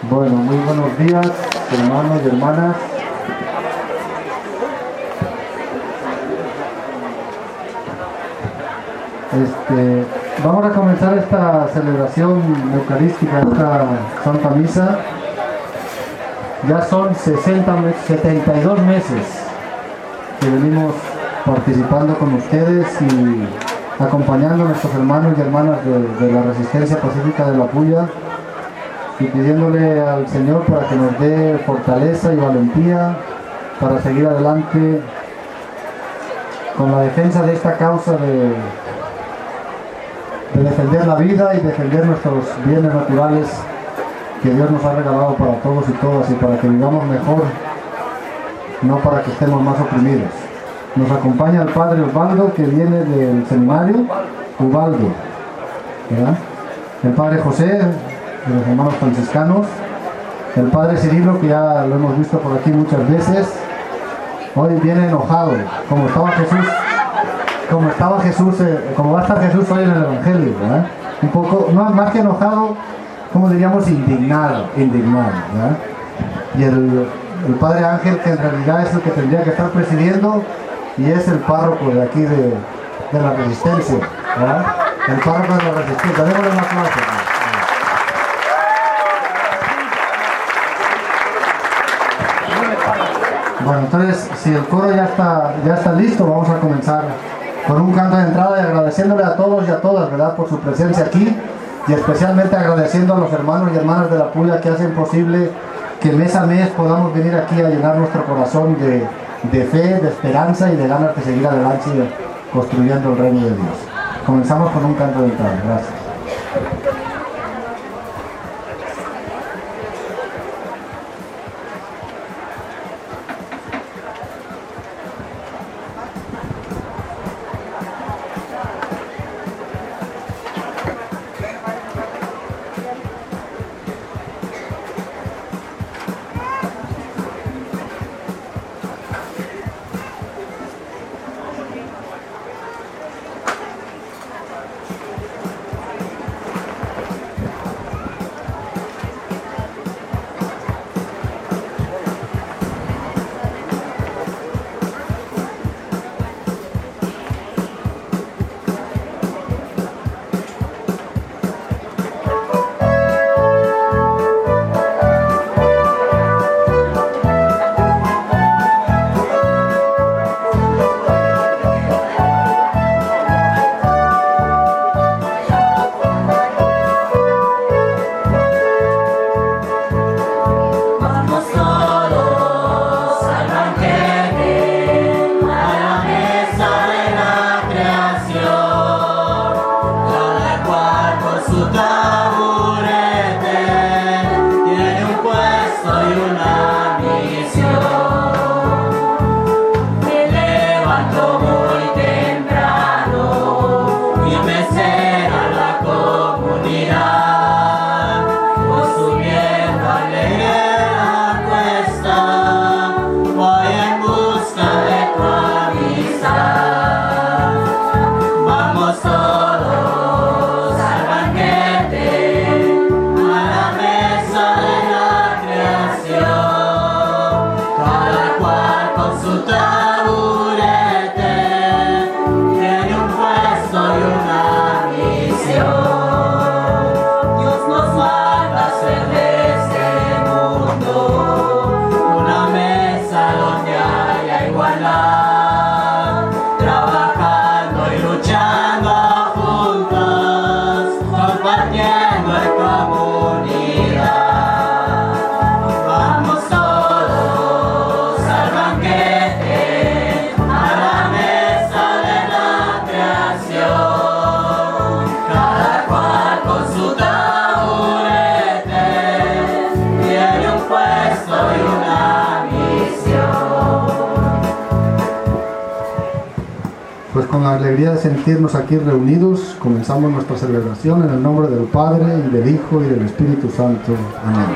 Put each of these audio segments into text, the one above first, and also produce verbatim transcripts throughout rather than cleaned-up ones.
Bueno, muy buenos días, hermanos y hermanas. Este, vamos a comenzar esta celebración eucarística, esta Santa Misa. Ya son sesenta, setenta y dos meses que venimos participando con ustedes y acompañando a nuestros hermanos y hermanas de, de la Resistencia Pacífica de la Puya, y pidiéndole al Señor para que nos dé fortaleza y valentía para seguir adelante con la defensa de esta causa de, de defender la vida y defender nuestros bienes naturales que Dios nos ha regalado para todos y todas, y para que vivamos mejor, no para que estemos más oprimidos. Nos acompaña el Padre Osvaldo, que viene del seminario Ubaldo, ¿verdad? El Padre José, de los hermanos franciscanos, el Padre Cirilo, que ya lo hemos visto por aquí muchas veces. Hoy viene enojado, como estaba Jesús, como estaba Jesús, eh, como va a estar Jesús hoy en el Evangelio, ¿verdad? Un poco, no, más que enojado, como diríamos, indignado, indignado, ¿verdad? Y el, el Padre Ángel, que en realidad es el que tendría que estar presidiendo, y es el párroco de aquí de, de la Resistencia, ¿verdad? El párroco de la Resistencia. Démosle un aplauso. Bueno, entonces, si el coro ya está, ya está listo, vamos a comenzar con un canto de entrada y agradeciéndole a todos y a todas, ¿verdad?, por su presencia aquí, y especialmente agradeciendo a los hermanos y hermanas de la Puya que hacen posible que mes a mes podamos venir aquí a llenar nuestro corazón de, de fe, de esperanza y de ganas de seguir adelante construyendo el reino de Dios. Comenzamos con un canto de entrada. Gracias. Alegría de sentirnos aquí reunidos, comenzamos nuestra celebración en el nombre del Padre, y del Hijo, y del Espíritu Santo. Amén.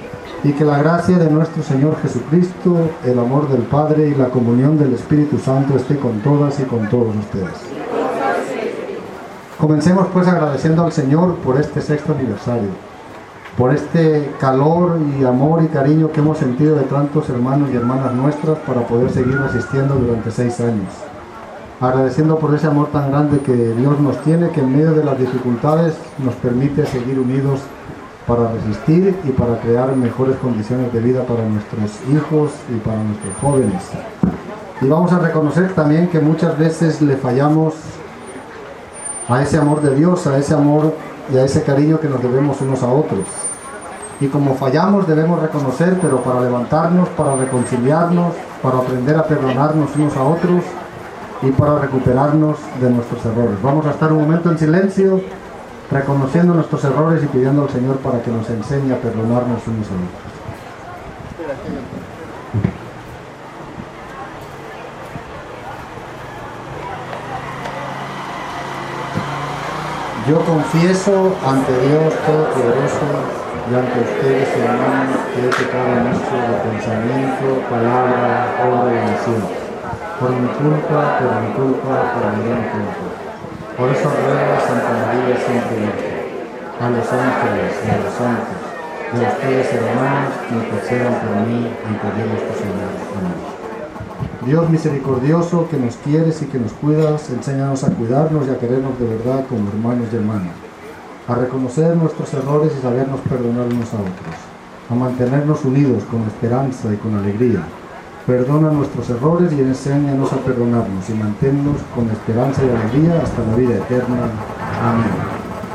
Y que la gracia de nuestro Señor Jesucristo, el amor del Padre y la comunión del Espíritu Santo esté con todas y con todos ustedes. Comencemos pues agradeciendo al Señor por este sexto aniversario, por este calor y amor y cariño que hemos sentido de tantos hermanos y hermanas nuestras para poder seguir resistiendo durante seis años. Agradeciendo por ese amor tan grande que Dios nos tiene, que en medio de las dificultades nos permite seguir unidos para resistir y para crear mejores condiciones de vida para nuestros hijos y para nuestros jóvenes. Y vamos a reconocer también que muchas veces le fallamos a ese amor de Dios, a ese amor y a ese cariño que nos debemos unos a otros. Y como fallamos debemos reconocer, pero para levantarnos, para reconciliarnos, para aprender a perdonarnos unos a otros y para recuperarnos de nuestros errores. Vamos a estar un momento en silencio, reconociendo nuestros errores y pidiendo al Señor para que nos enseñe a perdonarnos unos a otros. Yo confieso ante Dios Todopoderoso y ante ustedes, hermanos, que he pecado mucho de pensamiento, palabra, obra y omisión, por mi culpa, por mi culpa, por mi gran culpa. Por eso ruego a Santa María siempre Virgen, a los ángeles y a los santos, y a ustedes, hermanos, que intercedan por mí ante Dios nuestro Señor. Amén. Dios misericordioso, que nos quieres y que nos cuidas, enséñanos a cuidarnos y a querernos de verdad como hermanos y hermanas, a reconocer nuestros errores y sabernos perdonar unos a otros, a mantenernos unidos con esperanza y con alegría. Perdona nuestros errores y enséñanos a perdonarnos y manténnos con esperanza y alegría hasta la vida eterna. Amén.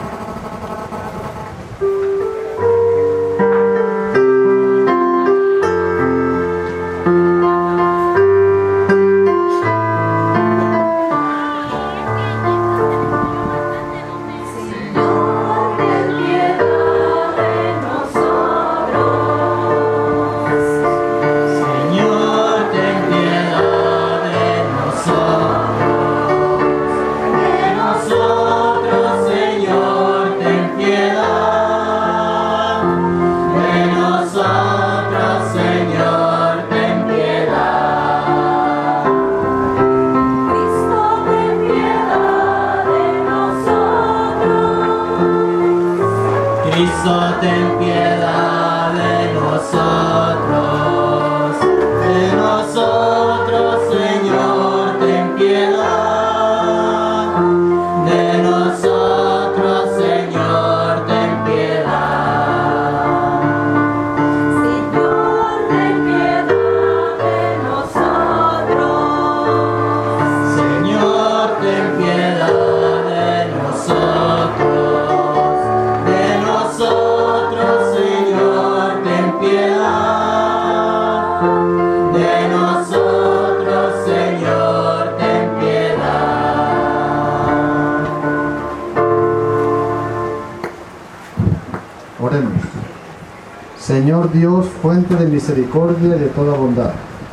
Señor Dios, fuente de misericordia y de toda bondad,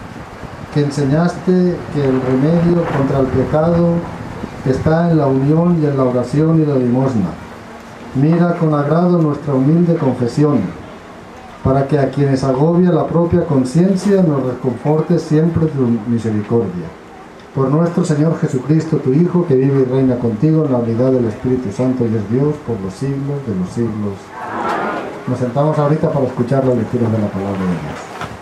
que enseñaste que el remedio contra el pecado está en la unión y en la oración y la limosna. Mira con agrado nuestra humilde confesión, para que a quienes agobia la propia conciencia nos reconforte siempre tu misericordia. Por nuestro Señor Jesucristo, tu Hijo, que vive y reina contigo en la unidad del Espíritu Santo y es Dios por los siglos de los siglos. Nos sentamos ahorita para escuchar las lecturas de la palabra de Dios.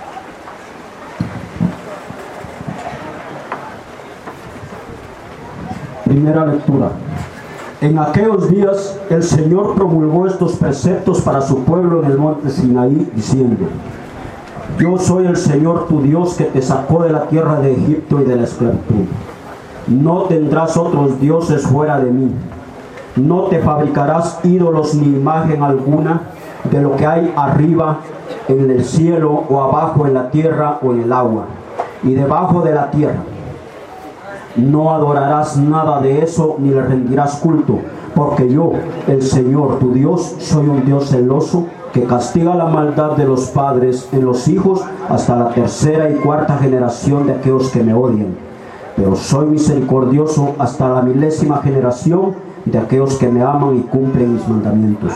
Primera lectura. En aquellos días el Señor promulgó estos preceptos para su pueblo en el monte Sinaí, diciendo: Yo soy el Señor tu Dios, que te sacó de la tierra de Egipto y de la esclavitud. No tendrás otros dioses fuera de mí. No te fabricarás ídolos ni imagen alguna de lo que hay arriba en el cielo, o abajo en la tierra, o en el agua, y debajo de la tierra. No adorarás nada de eso, ni le rendirás culto, porque yo, el Señor tu Dios, soy un Dios celoso, que castiga la maldad de los padres en los hijos hasta la tercera y cuarta generación de aquellos que me odian. Pero soy misericordioso hasta la milésima generación de aquellos que me aman y cumplen mis mandamientos.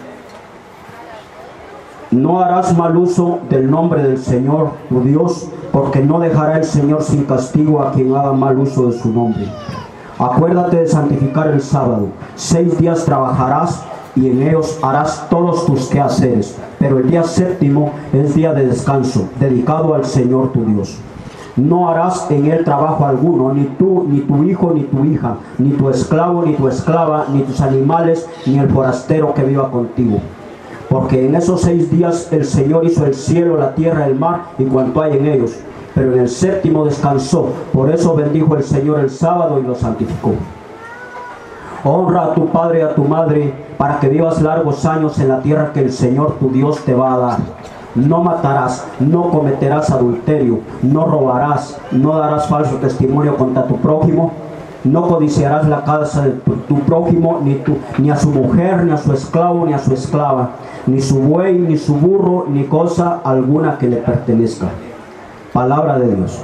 No harás mal uso del nombre del Señor tu Dios, porque no dejará el Señor sin castigo a quien haga mal uso de su nombre. Acuérdate de santificar el sábado. Seis días trabajarás y en ellos harás todos tus quehaceres. Pero el día séptimo es día de descanso, dedicado al Señor tu Dios. No harás en él trabajo alguno, ni tú, ni tu hijo, ni tu hija, ni tu esclavo, ni tu esclava, ni tus animales, ni el forastero que viva contigo. Porque en esos seis días el Señor hizo el cielo, la tierra, el mar y cuanto hay en ellos. Pero en el séptimo descansó. Por eso bendijo el Señor el sábado y lo santificó. Honra a tu padre y a tu madre, para que vivas largos años en la tierra que el Señor tu Dios te va a dar. No matarás, no cometerás adulterio, no robarás, no darás falso testimonio contra tu prójimo, no codiciarás la casa de tu, tu prójimo, ni, tu, ni a su mujer, ni a su esclavo, ni a su esclava, ni su buey, ni su burro, ni cosa alguna que le pertenezca. Palabra de Dios.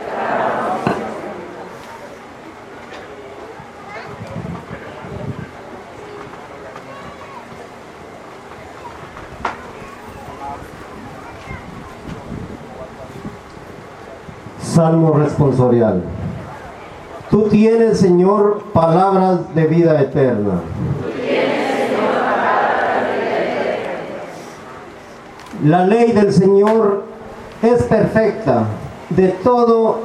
Salmo responsorial. Tú tienes, Señor, palabras de vida eterna. La ley del Señor es perfecta, de todo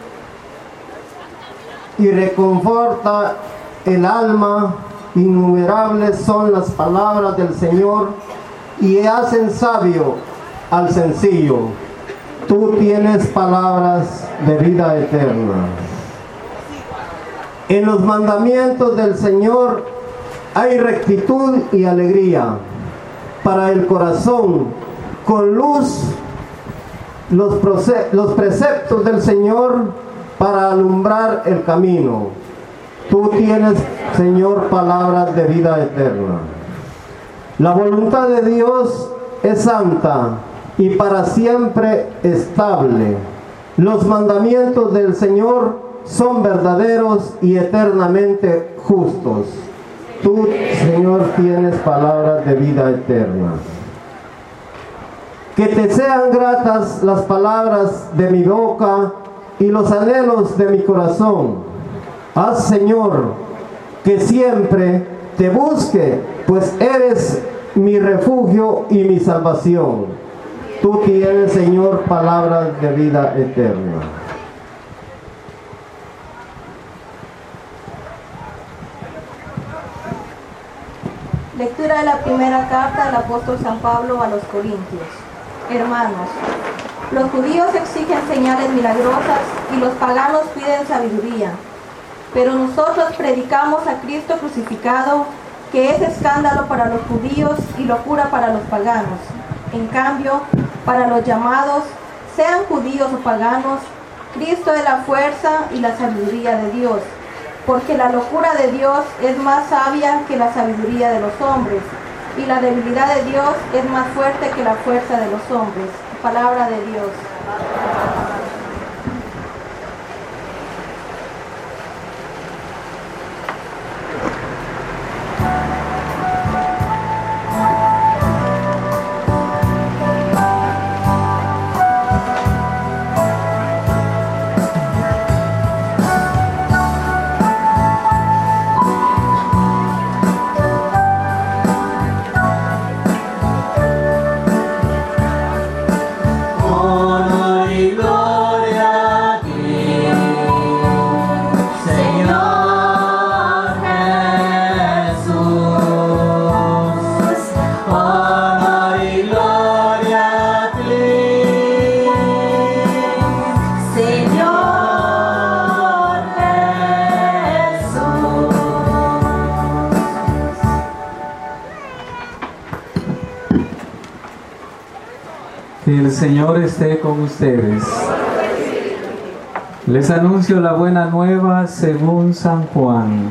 y reconforta el alma. Innumerables son las palabras del Señor y hacen sabio al sencillo. Tú tienes palabras de vida eterna. En los mandamientos del Señor hay rectitud y alegría para el corazón. Con luz los, los preceptos del Señor para alumbrar el camino. Tú tienes, Señor, palabras de vida eterna. La voluntad de Dios es santa y para siempre estable. Los mandamientos del Señor son verdaderos y eternamente justos. Tú, Señor, tienes palabras de vida eterna. Que te sean gratas las palabras de mi boca y los anhelos de mi corazón. Haz, Señor, que siempre te busque, pues eres mi refugio y mi salvación. Tú tienes, Señor, palabras de vida eterna. Lectura de la primera carta del apóstol San Pablo a los Corintios. Hermanos, los judíos exigen señales milagrosas y los paganos piden sabiduría. Pero nosotros predicamos a Cristo crucificado, que es escándalo para los judíos y locura para los paganos. En cambio, para los llamados, sean judíos o paganos, Cristo es la fuerza y la sabiduría de Dios, porque la locura de Dios es más sabia que la sabiduría de los hombres, y la debilidad de Dios es más fuerte que la fuerza de los hombres. Palabra de Dios. Que el Señor esté con ustedes. Les anuncio la buena nueva según San Juan.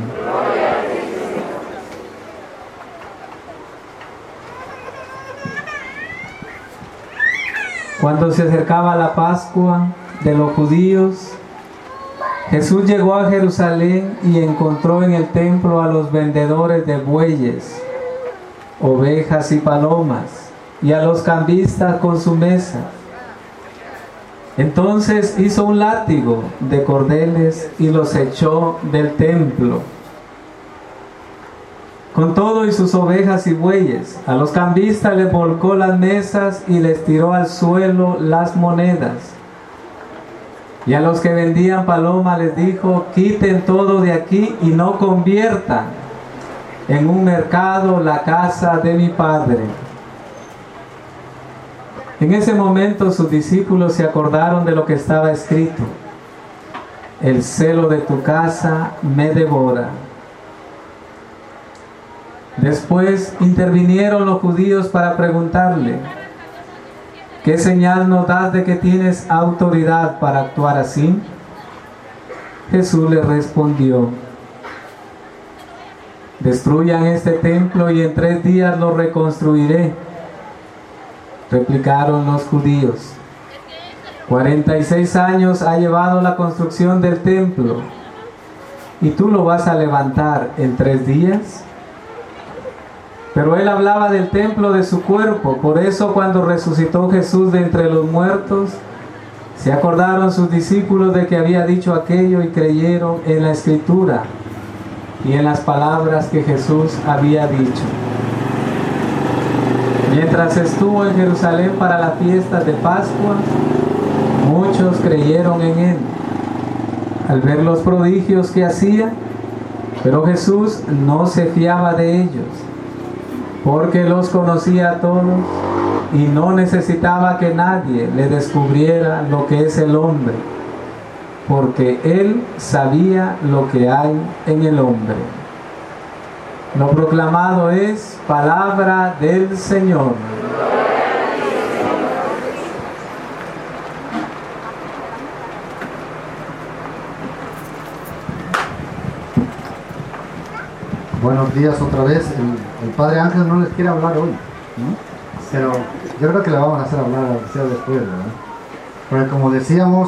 Cuando se acercaba la Pascua de los judíos, Jesús llegó a Jerusalén y encontró en el templo a los vendedores de bueyes, ovejas y palomas, y a los cambistas con su mesa. Entonces hizo un látigo de cordeles y los echó del templo. con todo y sus ovejas y bueyes. A los cambistas les volcó las mesas y les tiró al suelo las monedas. Y a los que vendían paloma les dijo: quiten todo de aquí y no conviertan en un mercado la casa de mi Padre. En ese momento sus discípulos se acordaron de lo que estaba escrito: el celo de tu casa me devora. Después intervinieron los judíos para preguntarle: ¿qué señal nos das de que tienes autoridad para actuar así? Jesús les respondió: destruyan este templo y en tres días lo reconstruiré. Replicaron los judíos: cuarenta y seis años ha llevado la construcción del templo, ¿y tú lo vas a levantar en tres días? Pero él hablaba del templo de su cuerpo. Por eso, cuando resucitó Jesús de entre los muertos, se acordaron sus discípulos de que había dicho aquello y creyeron en la Escritura y en las palabras que Jesús había dicho. Mientras estuvo en Jerusalén para la fiesta de Pascua, muchos creyeron en él al ver los prodigios que hacía, pero Jesús no se fiaba de ellos, porque los conocía a todos y no necesitaba que nadie le descubriera lo que es el hombre, porque él sabía lo que hay en el hombre. Lo proclamado es palabra del Señor. Buenos días otra vez. El, el Padre Ángel no les quiere hablar hoy, ¿no? Pero yo creo que le vamos a hacer hablar sea después, ¿verdad? Porque como decíamos,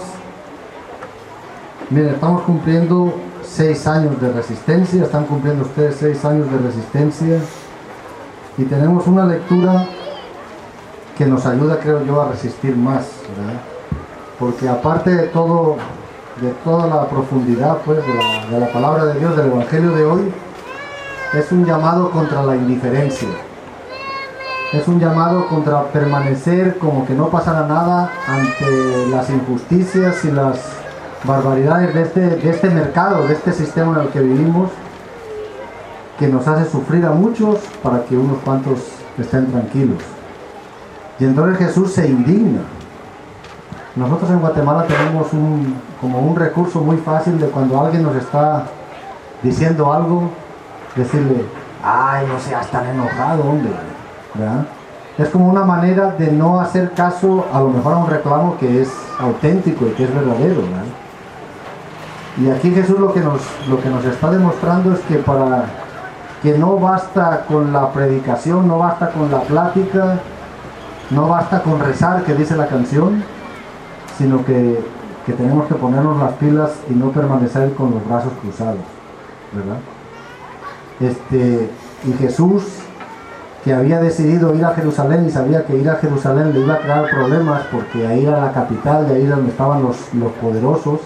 miren, estamos cumpliendo seis años de resistencia, están cumpliendo ustedes seis años de resistencia y tenemos una lectura que nos ayuda, creo yo, a resistir más, ¿verdad? Porque aparte de todo, de toda la profundidad, pues, de la, de la palabra de Dios, del Evangelio de hoy, es un llamado contra la indiferencia. Es un llamado contra permanecer como que no pasara nada ante las injusticias y las barbaridades de este, de este mercado, de este sistema en el que vivimos, que nos hace sufrir a muchos para que unos cuantos estén tranquilos. Y entonces Jesús se indigna. Nosotros en Guatemala tenemos un, como un recurso muy fácil de cuando alguien nos está diciendo algo, decirle: ay, no seas tan enojado, hombre, ¿verdad? Es como una manera de no hacer caso a lo mejor a un reclamo que es auténtico y que es verdadero, ¿verdad? Y aquí Jesús lo que nos, lo que nos está demostrando es que para que no basta con la predicación, no basta con la plática, no basta con rezar, que dice la canción, sino que, que tenemos que ponernos las pilas y no permanecer con los brazos cruzados, ¿verdad? Este, y Jesús, que había decidido ir a Jerusalén y sabía que ir a Jerusalén le iba a crear problemas porque ahí era la capital, de ahí donde estaban los, los poderosos,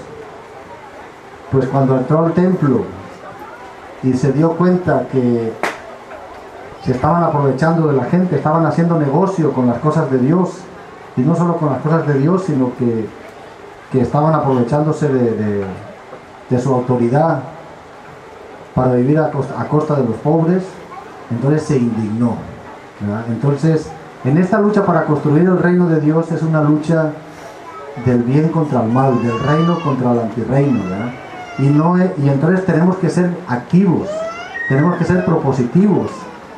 pues cuando entró al templo y se dio cuenta que se estaban aprovechando de la gente, estaban haciendo negocio con las cosas de Dios, y no solo con las cosas de Dios, sino que, que estaban aprovechándose de, de, de su autoridad para vivir a costa, a costa de los pobres, entonces se indignó, ¿verdad? Entonces, en esta lucha para construir el reino de Dios es una lucha del bien contra el mal, del reino contra el antirreino, ¿verdad? Y, no es, y entonces tenemos que ser activos, tenemos que ser propositivos,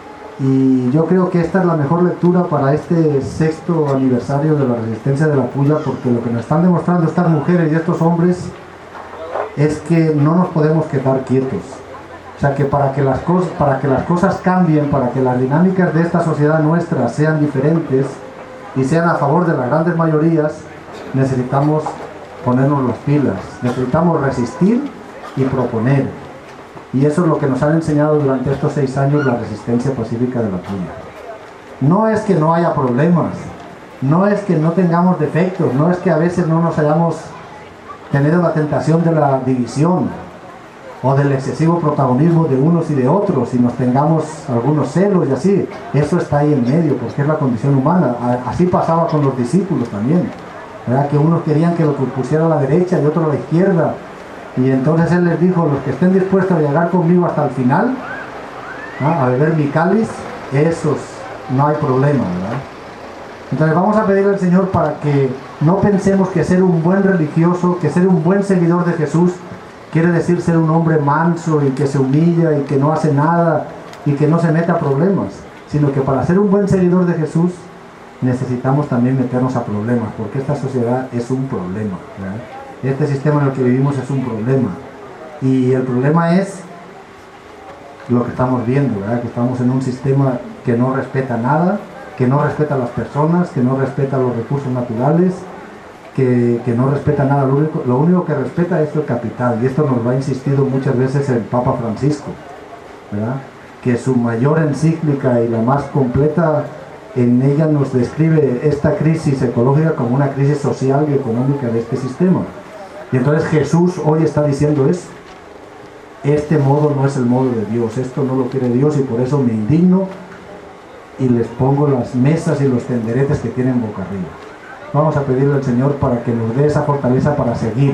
y yo creo que esta es la mejor lectura para este sexto aniversario de la resistencia de la Puya, porque lo que nos están demostrando estas mujeres y estos hombres es que no nos podemos quedar quietos. O sea, que para que las cosas, para que las cosas cambien, para que las dinámicas de esta sociedad nuestra sean diferentes y sean a favor de las grandes mayorías, necesitamos ponernos las pilas, necesitamos resistir y proponer. Y eso es lo que nos han enseñado durante estos seis años la resistencia pacífica de la Puya. No es que no haya problemas, no es que no tengamos defectos, no es que a veces no nos hayamos tenido la tentación de la división, o del excesivo protagonismo de unos y de otros, y nos tengamos algunos celos y así. Eso está ahí en medio, porque es la condición humana. Así pasaba con los discípulos también, ¿verdad? Que unos querían que lo pusiera a la derecha y otros a la izquierda, y entonces él les dijo: los que estén dispuestos a llegar conmigo hasta el final, ¿no?, a beber mi cáliz, esos no hay problema, ¿verdad? Entonces vamos a pedirle al Señor para que no pensemos que ser un buen religioso, que ser un buen seguidor de Jesús quiere decir ser un hombre manso y que se humilla y que no hace nada y que no se mete a problemas, sino que para ser un buen seguidor de Jesús necesitamos también meternos a problemas, porque esta sociedad es un problema, ¿verdad? Este sistema en el que vivimos es un problema, y el problema es lo que estamos viendo, ¿verdad? Que estamos en un sistema que no respeta nada, que no respeta a las personas, que no respeta los recursos naturales, que, que no respeta nada. Lo único, lo único que respeta es el capital, y esto nos lo ha insistido muchas veces el Papa Francisco, ¿verdad? Que su mayor encíclica y la más completa, en ella nos describe esta crisis ecológica como una crisis social y económica de este sistema. Y entonces Jesús hoy está diciendo eso: este modo no es el modo de Dios, esto no lo quiere Dios, y por eso me indigno y les pongo las mesas y los tenderetes que tienen boca arriba. Vamos a pedirle al Señor para que nos dé esa fortaleza para seguir,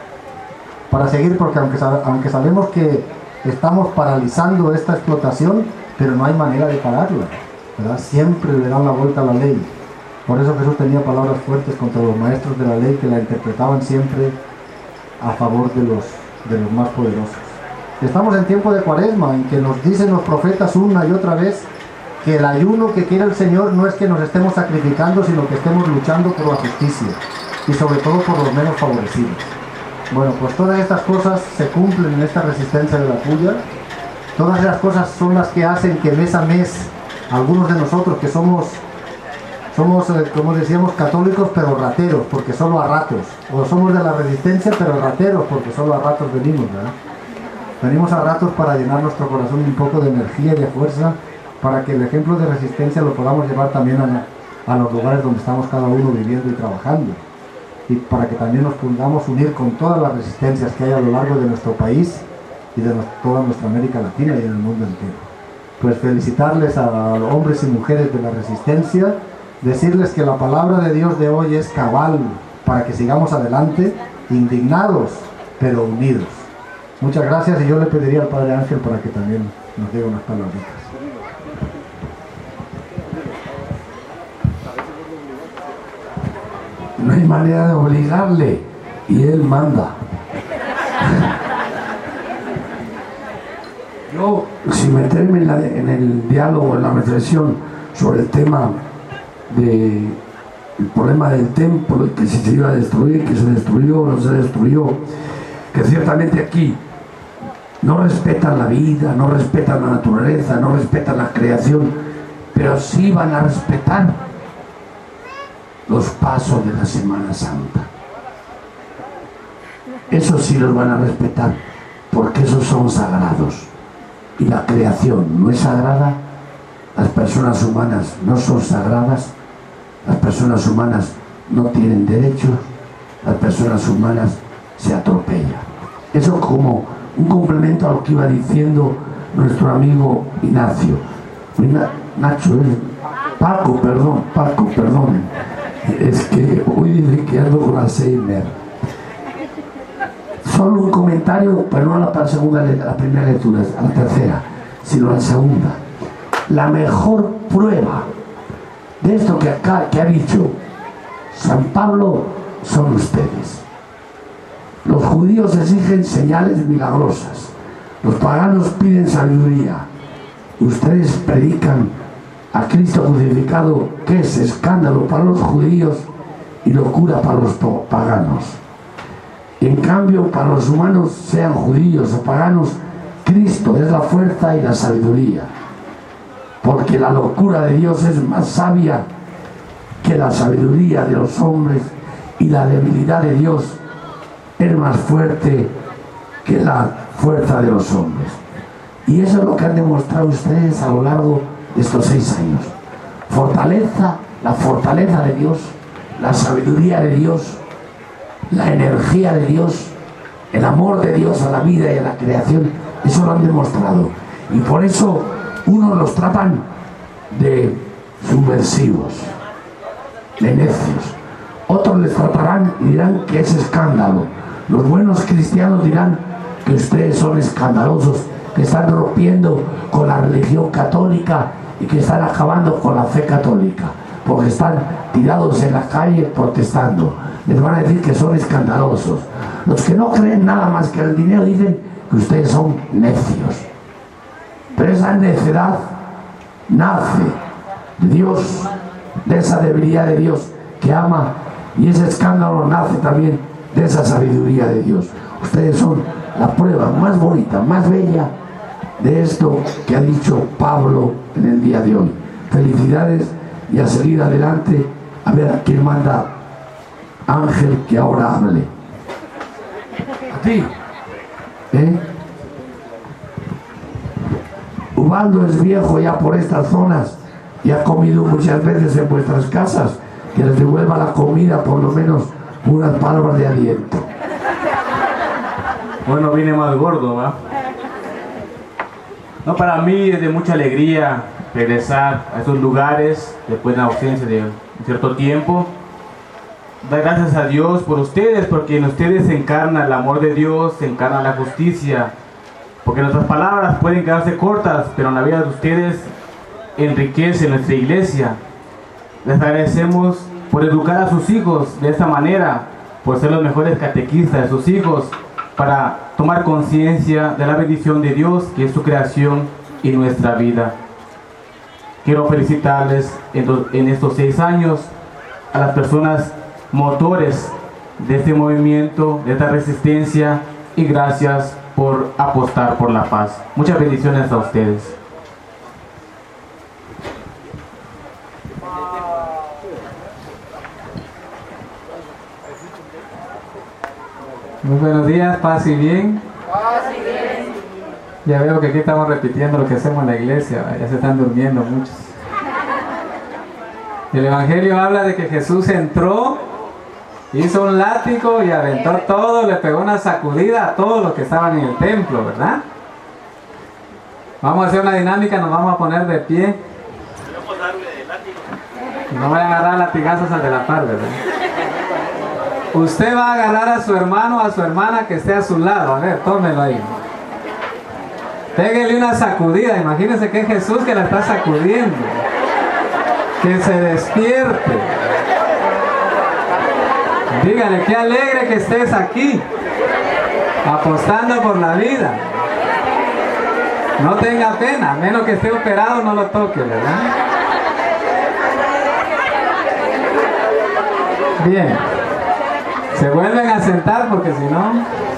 para seguir, porque aunque, aunque sabemos que estamos paralizando esta explotación, pero no hay manera de pararla, ¿verdad? Siempre le dan la vuelta a la ley. Por eso Jesús tenía palabras fuertes contra los maestros de la ley, que la interpretaban siempre a favor de los, de los más poderosos. Estamos en tiempo de Cuaresma, en que nos dicen los profetas una y otra vez que el ayuno que quiere el Señor no es que nos estemos sacrificando, sino que estemos luchando por la justicia, y sobre todo por los menos favorecidos. Bueno, pues todas estas cosas se cumplen en esta resistencia de la puya. Todas esas cosas son las que hacen que mes a mes algunos de nosotros que somos somos, eh, como decíamos, católicos pero rateros, porque solo a ratos, o somos de la resistencia pero rateros, porque solo a ratos venimos, ¿verdad? Venimos a ratos para llenar nuestro corazón un poco de energía y de fuerza, para que el ejemplo de resistencia lo podamos llevar también a, a los lugares donde estamos cada uno viviendo y trabajando, y para que también nos podamos unir con todas las resistencias que hay a lo largo de nuestro país y de toda nuestra América Latina y en el mundo entero. Pues felicitarles a los hombres y mujeres de la resistencia, decirles que la palabra de Dios de hoy es cabal para que sigamos adelante, indignados pero unidos. Muchas gracias, y yo le pediría al Padre Ángel para que también nos diga unas palabritas. No hay manera de obligarle, y él manda. Yo, sin meterme en, la, en el diálogo, en la reflexión sobre el tema del problema del templo, que si se iba a destruir, que se destruyó, no se destruyó, que ciertamente aquí no respetan la vida, no respetan la naturaleza, no respetan la creación, pero sí van a respetar los pasos de la Semana Santa. Esos sí los van a respetar, porque esos son sagrados. Y la creación no es sagrada, las personas humanas no son sagradas, las personas humanas no tienen derechos, las personas humanas se atropellan. Eso como un complemento a lo que iba diciendo nuestro amigo Ignacio. Nacho, ¿eh? Paco, perdón, Paco, perdón. Es que hoy dice que ando con Alzheimer. Solo un comentario, pero no a la, segunda, la primera lectura, a la tercera, sino a la segunda. La mejor prueba de esto que acá que ha dicho San Pablo son ustedes. Los judíos exigen señales milagrosas, los paganos piden sabiduría, ustedes predican a Cristo crucificado, que es escándalo para los judíos y locura para los paganos. En cambio, para los humanos, sean judíos o paganos, Cristo es la fuerza y la sabiduría, porque la locura de Dios es más sabia que la sabiduría de los hombres, y la debilidad de Dios es más fuerte que la fuerza de los hombres. Y eso es lo que han demostrado ustedes a lo largo de estos seis años. Fortaleza, la fortaleza de Dios, la sabiduría de Dios, la energía de Dios el amor de Dios a la vida y a la creación, eso lo han demostrado. Y por eso unos los tratan de subversivos, de necios. Otros les tratarán y dirán que es escándalo. Los buenos cristianos dirán que ustedes son escandalosos, que están rompiendo con la religión católica y que están acabando con la fe católica, porque están tirados en la calle protestando. Les van a decir que son escandalosos. Los que no creen nada más que el dinero dicen que ustedes son necios. Pero esa necedad nace de Dios, de esa debilidad de Dios que ama, y ese escándalo nace también de esa sabiduría de Dios. Ustedes son la prueba más bonita, más bella de esto que ha dicho Pablo en el día de hoy. Felicidades y a seguir adelante. A ver a quién manda Ángel que ahora hable. A ti. ¿Eh? Ubaldo es viejo ya por estas zonas y ha comido muchas veces en vuestras casas. Que les devuelva la comida, por lo menos unas palabras de aliento. Bueno, vine más gordo, ¿va? No, para mí es de mucha alegría regresar a estos lugares después de una ausencia de un cierto tiempo. Dar gracias a Dios por ustedes, porque en ustedes se encarna el amor de Dios, se encarna la justicia. Porque nuestras palabras pueden quedarse cortas, pero en la vida de ustedes enriquece nuestra iglesia. Les agradecemos por educar a sus hijos de esta manera, por ser los mejores catequistas de sus hijos, para tomar conciencia de la bendición de Dios, que es su creación y nuestra vida. Quiero felicitarles en, en estos seis años a las personas motores de este movimiento, de esta resistencia, y gracias por apostar por la paz. Muchas bendiciones a ustedes. Muy buenos días, paz y bien. Paz y bien. Ya veo que aquí estamos repitiendo lo que hacemos en la iglesia, ya se están durmiendo muchos. El Evangelio habla de que Jesús entró, hizo un látigo y aventó todo, le pegó una sacudida a todos los que estaban en el templo, ¿verdad? Vamos a hacer una dinámica, nos vamos a poner de pie. No voy a agarrar latigazos al de la par, ¿verdad? Usted va a agarrar a su hermano o a su hermana que esté a su lado. A ver, tómelo ahí. Pégale una sacudida. Imagínense que es Jesús que la está sacudiendo. Que se despierte. Dígale, qué alegre que estés aquí, apostando por la vida. No tenga pena, a menos que esté operado, no lo toque, ¿verdad? Bien. Se vuelven a sentar porque si no...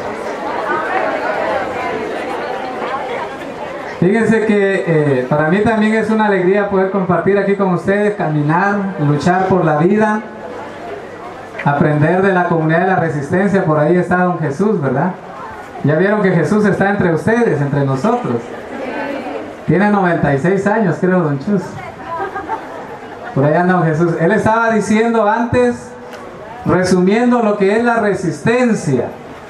Fíjense que eh, para mí también es una alegría poder compartir aquí con ustedes, caminar, luchar por la vida, aprender de la comunidad de la resistencia. Por ahí está don Jesús, ¿verdad? Ya vieron que Jesús está entre ustedes, entre nosotros. Tiene noventa y seis años, creo, don Chus. Por ahí anda don Jesús. Él estaba diciendo antes, resumiendo lo que es la resistencia.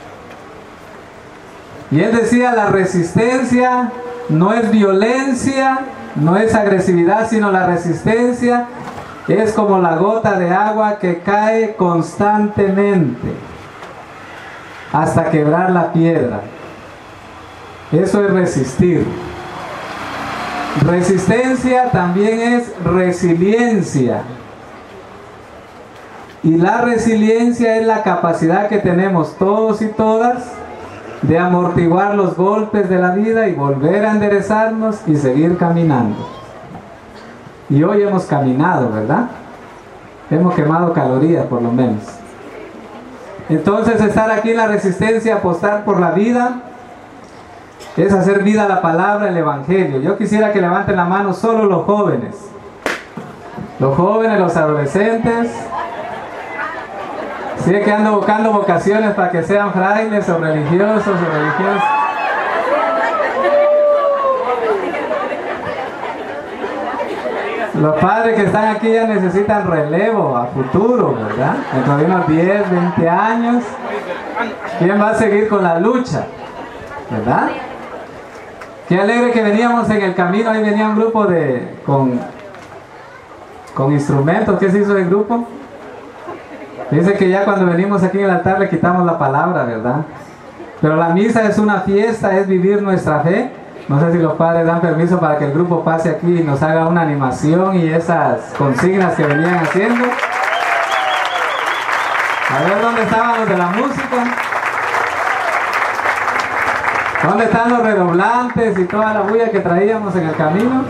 Y él decía, la resistencia no es violencia, no es agresividad, sino la resistencia es como la gota de agua que cae constantemente hasta quebrar la piedra. Eso es resistir. Resistencia también es resiliencia. Y la resiliencia es la capacidad que tenemos todos y todas de amortiguar los golpes de la vida y volver a enderezarnos y seguir caminando. Y hoy hemos caminado, ¿verdad? Hemos quemado calorías por lo menos. Entonces estar aquí en la resistencia, apostar por la vida, es hacer vida a la palabra, el Evangelio. Yo quisiera que levanten la mano solo los jóvenes. Los jóvenes, los adolescentes. Sí, que ando buscando vocaciones para que sean frailes o religiosos o religiosas. Los padres que están aquí ya necesitan relevo a futuro, ¿verdad? Dentro de unos diez, veinte años. ¿Quién va a seguir con la lucha? ¿Verdad? Qué alegre que veníamos en el camino, ahí venía un grupo de con, con instrumentos. ¿Qué se hizo el grupo? Dice que ya cuando venimos aquí en el altar le quitamos la palabra, ¿verdad? Pero la misa es una fiesta, es vivir nuestra fe. No sé si los padres dan permiso para que el grupo pase aquí y nos haga una animación y esas consignas que venían haciendo. A ver dónde estaban los de la música. ¿Dónde están los redoblantes y toda la bulla que traíamos en el camino?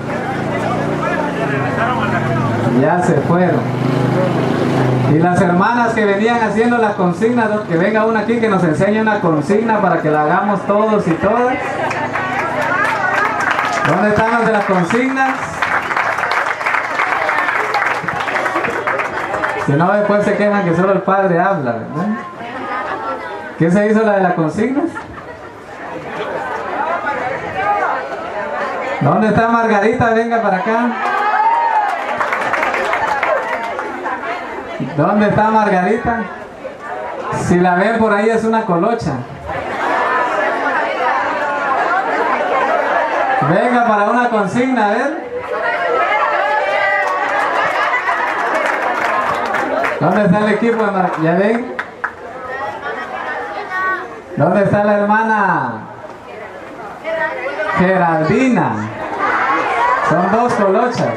Ya se fueron. Y las hermanas que venían haciendo las consignas, que venga una aquí que nos enseñe una consigna para que la hagamos todos y todas. ¿Dónde están los de las consignas? Si no, después se quejan que solo el padre habla, ¿verdad? ¿Qué se hizo la de las consignas? ¿Dónde está Margarita? Venga para acá. ¿Dónde está Margarita? Si la ven por ahí es una colocha. Venga para una consigna, a ver. ¿Dónde está el equipo de Margarita? ¿Ya ven? ¿Dónde está la hermana Geraldina? Son dos colochas.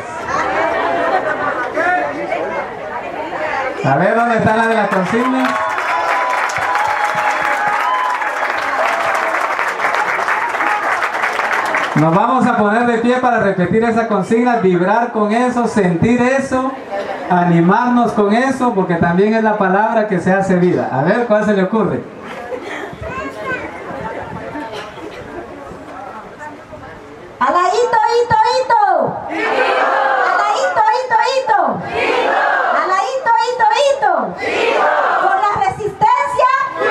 A ver, ¿dónde está la de la consigna? Nos vamos a poner de pie para repetir esa consigna, vibrar con eso, sentir eso, animarnos con eso, porque también es la palabra que se hace vida. A ver, ¿cuál se le ocurre? Alaito, ito, ito. Alaito, ito, ito. Alaito, ito, ito. Por la resistencia.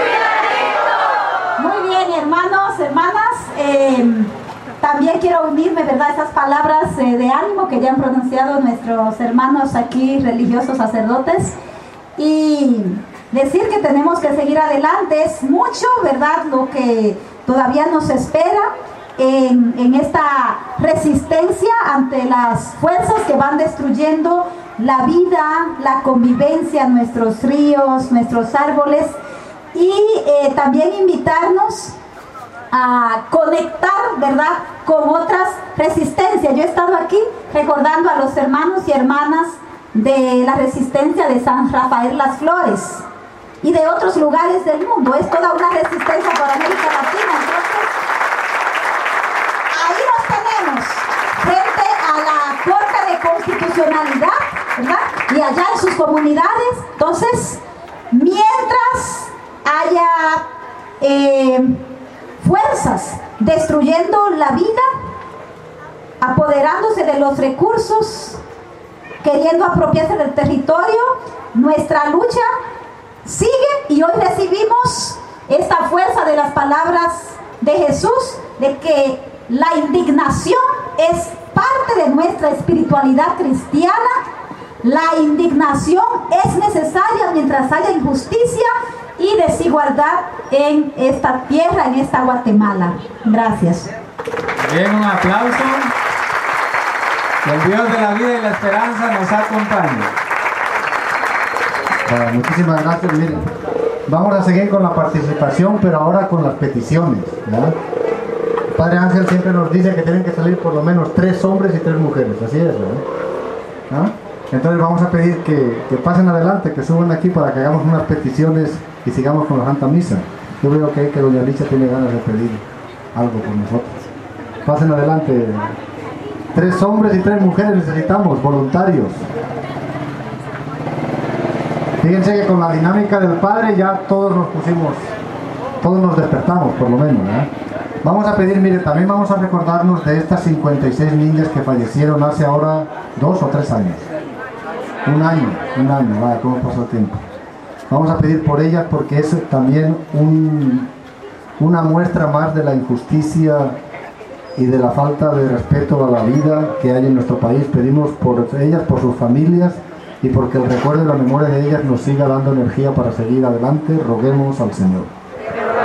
Muy bien, hermanos, hermanas. Eh, también quiero unirme, ¿verdad?, a esas palabras eh, de ánimo que ya han pronunciado nuestros hermanos aquí, religiosos, sacerdotes. Y decir que tenemos que seguir adelante. Es mucho, ¿verdad?, lo que todavía nos espera. En, en esta resistencia ante las fuerzas que van destruyendo la vida, la convivencia, nuestros ríos, nuestros árboles, y eh, también invitarnos a conectar, ¿verdad?, con otras resistencias. Yo he estado aquí recordando a los hermanos y hermanas de la resistencia de San Rafael Las Flores y de otros lugares del mundo. Es toda una resistencia por América Latina. Entonces, ahí nos tenemos frente a la Corte de Constitucionalidad, ¿verdad?, y allá en sus comunidades. Entonces, mientras haya eh, fuerzas destruyendo la vida, apoderándose de los recursos, queriendo apropiarse del territorio, nuestra lucha sigue, y hoy recibimos esta fuerza de las palabras de Jesús, de que la indignación es parte de nuestra espiritualidad cristiana. La indignación es necesaria mientras haya injusticia y desigualdad en esta tierra, en esta Guatemala. Gracias. Bien, un aplauso. Que el Dios de la vida y la esperanza nos acompañe. Bueno, muchísimas gracias. Miren, vamos a seguir con la participación, pero ahora con las peticiones, ¿verdad? Padre Ángel siempre nos dice que tienen que salir por lo menos tres hombres y tres mujeres, así es, ¿verdad? ¿Ah? Entonces vamos a pedir que, que pasen adelante, que suban aquí para que hagamos unas peticiones y sigamos con la Santa Misa. Yo veo que, que doña Alicia tiene ganas de pedir algo por nosotros. Pasen adelante. Tres hombres y tres mujeres necesitamos, voluntarios. Fíjense que con la dinámica del Padre ya todos nos pusimos, todos nos despertamos por lo menos, ¿verdad? Vamos a pedir, mire, también vamos a recordarnos de estas cincuenta y seis niñas que fallecieron hace ahora dos o tres años. Un año, un año, vaya, cómo pasó el tiempo. Vamos a pedir por ellas porque es también un, una muestra más de la injusticia y de la falta de respeto a la vida que hay en nuestro país. Pedimos por ellas, por sus familias, y porque el recuerdo y la memoria de ellas nos siga dando energía para seguir adelante. Roguemos al Señor.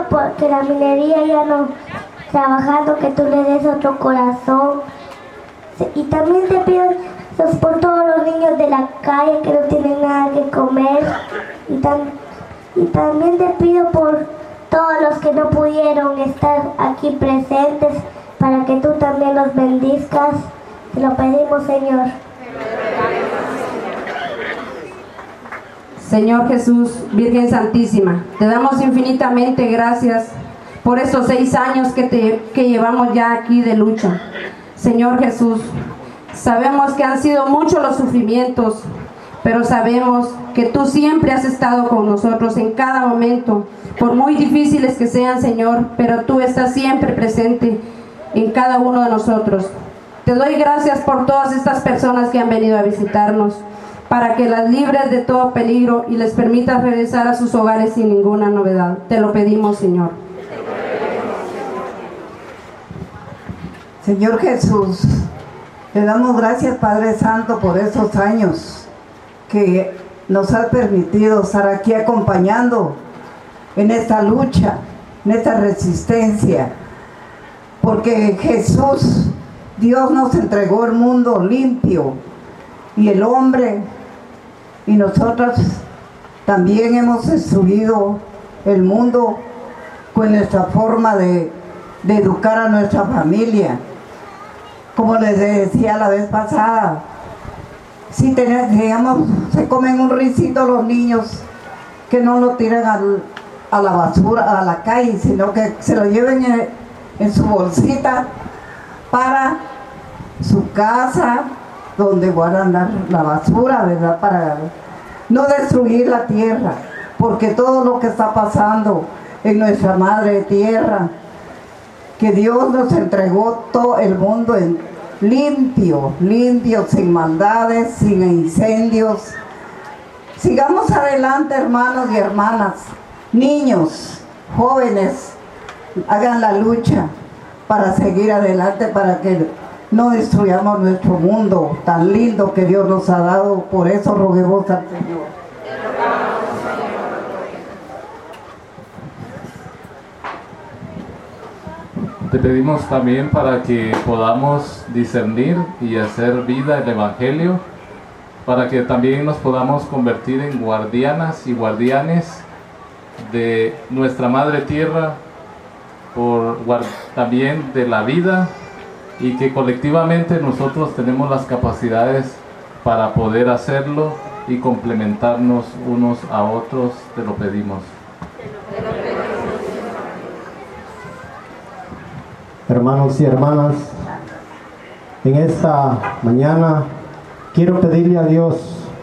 por que la minería ya no trabajando, que tú le des otro corazón. Y también te pido Dios, por todos los niños de la calle que no tienen nada que comer. Y, tam y también te pido por todos los que no pudieron estar aquí presentes, para que tú también los bendizcas. Te lo pedimos, Señor. Señor Jesús, Virgen Santísima, te damos infinitamente gracias por estos seis años que, te, que llevamos ya aquí de lucha. Señor Jesús, sabemos que han sido muchos los sufrimientos, pero sabemos que tú siempre has estado con nosotros en cada momento, por muy difíciles que sean, Señor, pero tú estás siempre presente en cada uno de nosotros. Te doy gracias por todas estas personas que han venido a visitarnos, para que las libres de todo peligro y les permitas regresar a sus hogares sin ninguna novedad. Te lo pedimos, Señor. Señor Jesús, te damos gracias, Padre Santo, por estos años que nos has permitido estar aquí acompañando en esta lucha, en esta resistencia, porque Jesús, Dios nos entregó el mundo limpio y el hombre, y nosotros también hemos destruido el mundo con nuestra forma de, de educar a nuestra familia. Como les decía la vez pasada, si tenemos, digamos, se comen un risito los niños, que no lo tiren al, a la basura, a la calle, sino que se lo lleven en, en su bolsita para su casa, donde guardan la, la basura, ¿verdad? Para no destruir la tierra, porque todo lo que está pasando en nuestra madre tierra, que Dios nos entregó todo el mundo en limpio, limpio, sin maldades, sin incendios. Sigamos adelante, hermanos y hermanas, niños, jóvenes, hagan la lucha para seguir adelante, para que no destruyamos nuestro mundo tan lindo que Dios nos ha dado. Por eso roguemos al Señor. Te pedimos también para que podamos discernir y hacer vida el Evangelio, para que también nos podamos convertir en guardianas y guardianes de nuestra Madre Tierra, por también de la vida, y que colectivamente nosotros tenemos las capacidades para poder hacerlo y complementarnos unos a otros. Te lo pedimos. Hermanos y hermanas, en esta mañana quiero pedirle a Dios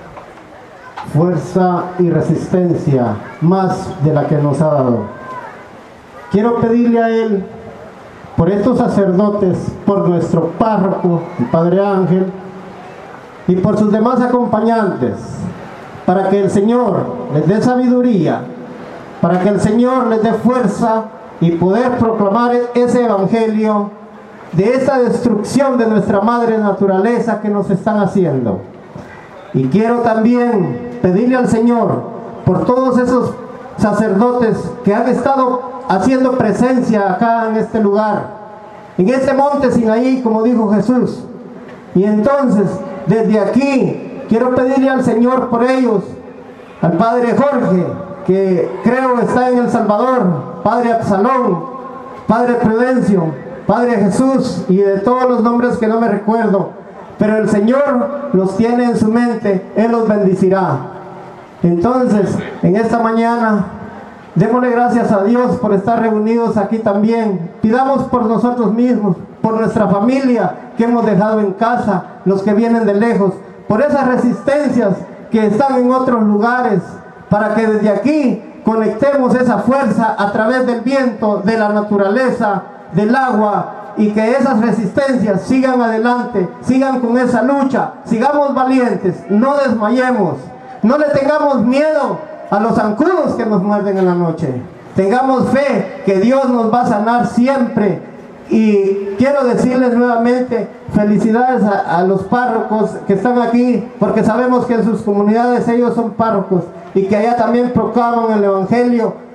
fuerza y resistencia más de la que nos ha dado. Quiero pedirle a Él por estos sacerdotes, por nuestro párroco, el Padre Ángel, y por sus demás acompañantes, para que el Señor les dé sabiduría, para que el Señor les dé fuerza y poder proclamar ese evangelio de esa destrucción de nuestra madre naturaleza que nos están haciendo. Y quiero también pedirle al Señor por todos esos sacerdotes que han estado haciendo presencia acá en este lugar, en este monte Sinaí, como dijo Jesús. Y entonces, desde aquí, quiero pedirle al Señor por ellos, al Padre Jorge, que creo está en El Salvador, Padre Absalón, Padre Prudencio, Padre Jesús, y de todos los nombres que no me recuerdo, pero el Señor los tiene en su mente, Él los bendecirá. Entonces, en esta mañana, démosle gracias a Dios por estar reunidos aquí también. Pidamos por nosotros mismos, por nuestra familia que hemos dejado en casa, los que vienen de lejos, por esas resistencias que están en otros lugares, para que desde aquí conectemos esa fuerza a través del viento, de la naturaleza, del agua, y que esas resistencias sigan adelante, sigan con esa lucha, sigamos valientes, no desmayemos, no le tengamos miedo a los zancudos que nos muerden en la noche. Tengamos fe que Dios nos va a sanar siempre. Y quiero decirles nuevamente felicidades a, a los párrocos que están aquí, porque sabemos que en sus comunidades ellos son párrocos y que allá también proclaman el evangelio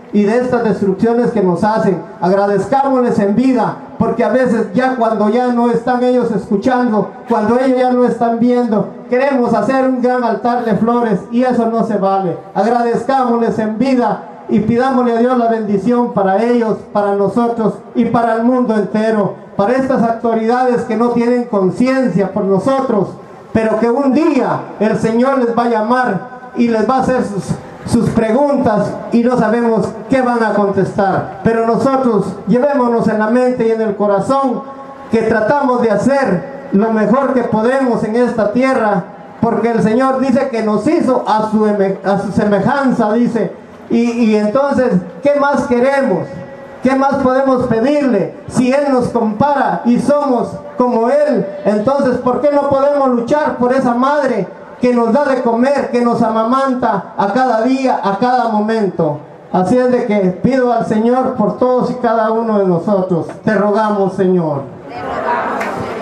y de estas destrucciones que nos hacen. Agradezcámosles en vida, porque a veces ya cuando ya no están ellos escuchando, cuando ellos ya no están viendo, queremos hacer un gran altar de flores y eso no se vale. Agradezcámosles en vida y pidámosle a Dios la bendición para ellos, para nosotros y para el mundo entero, para estas autoridades que no tienen conciencia por nosotros, pero que un día el Señor les va a llamar y les va a hacer sus, sus preguntas y no sabemos qué van a contestar, pero nosotros llevémonos en la mente y en el corazón que tratamos de hacer lo mejor que podemos en esta tierra, porque el Señor dice que nos hizo a su, a su semejanza, dice, y, y entonces, ¿qué más queremos? ¿Qué más podemos pedirle? Si Él nos compara y somos como Él, entonces ¿por qué no podemos luchar por esa madre que nos da de comer, que nos amamanta a cada día, a cada momento? Así es de que pido al Señor por todos y cada uno de nosotros. Te rogamos, Señor. Te rogamos,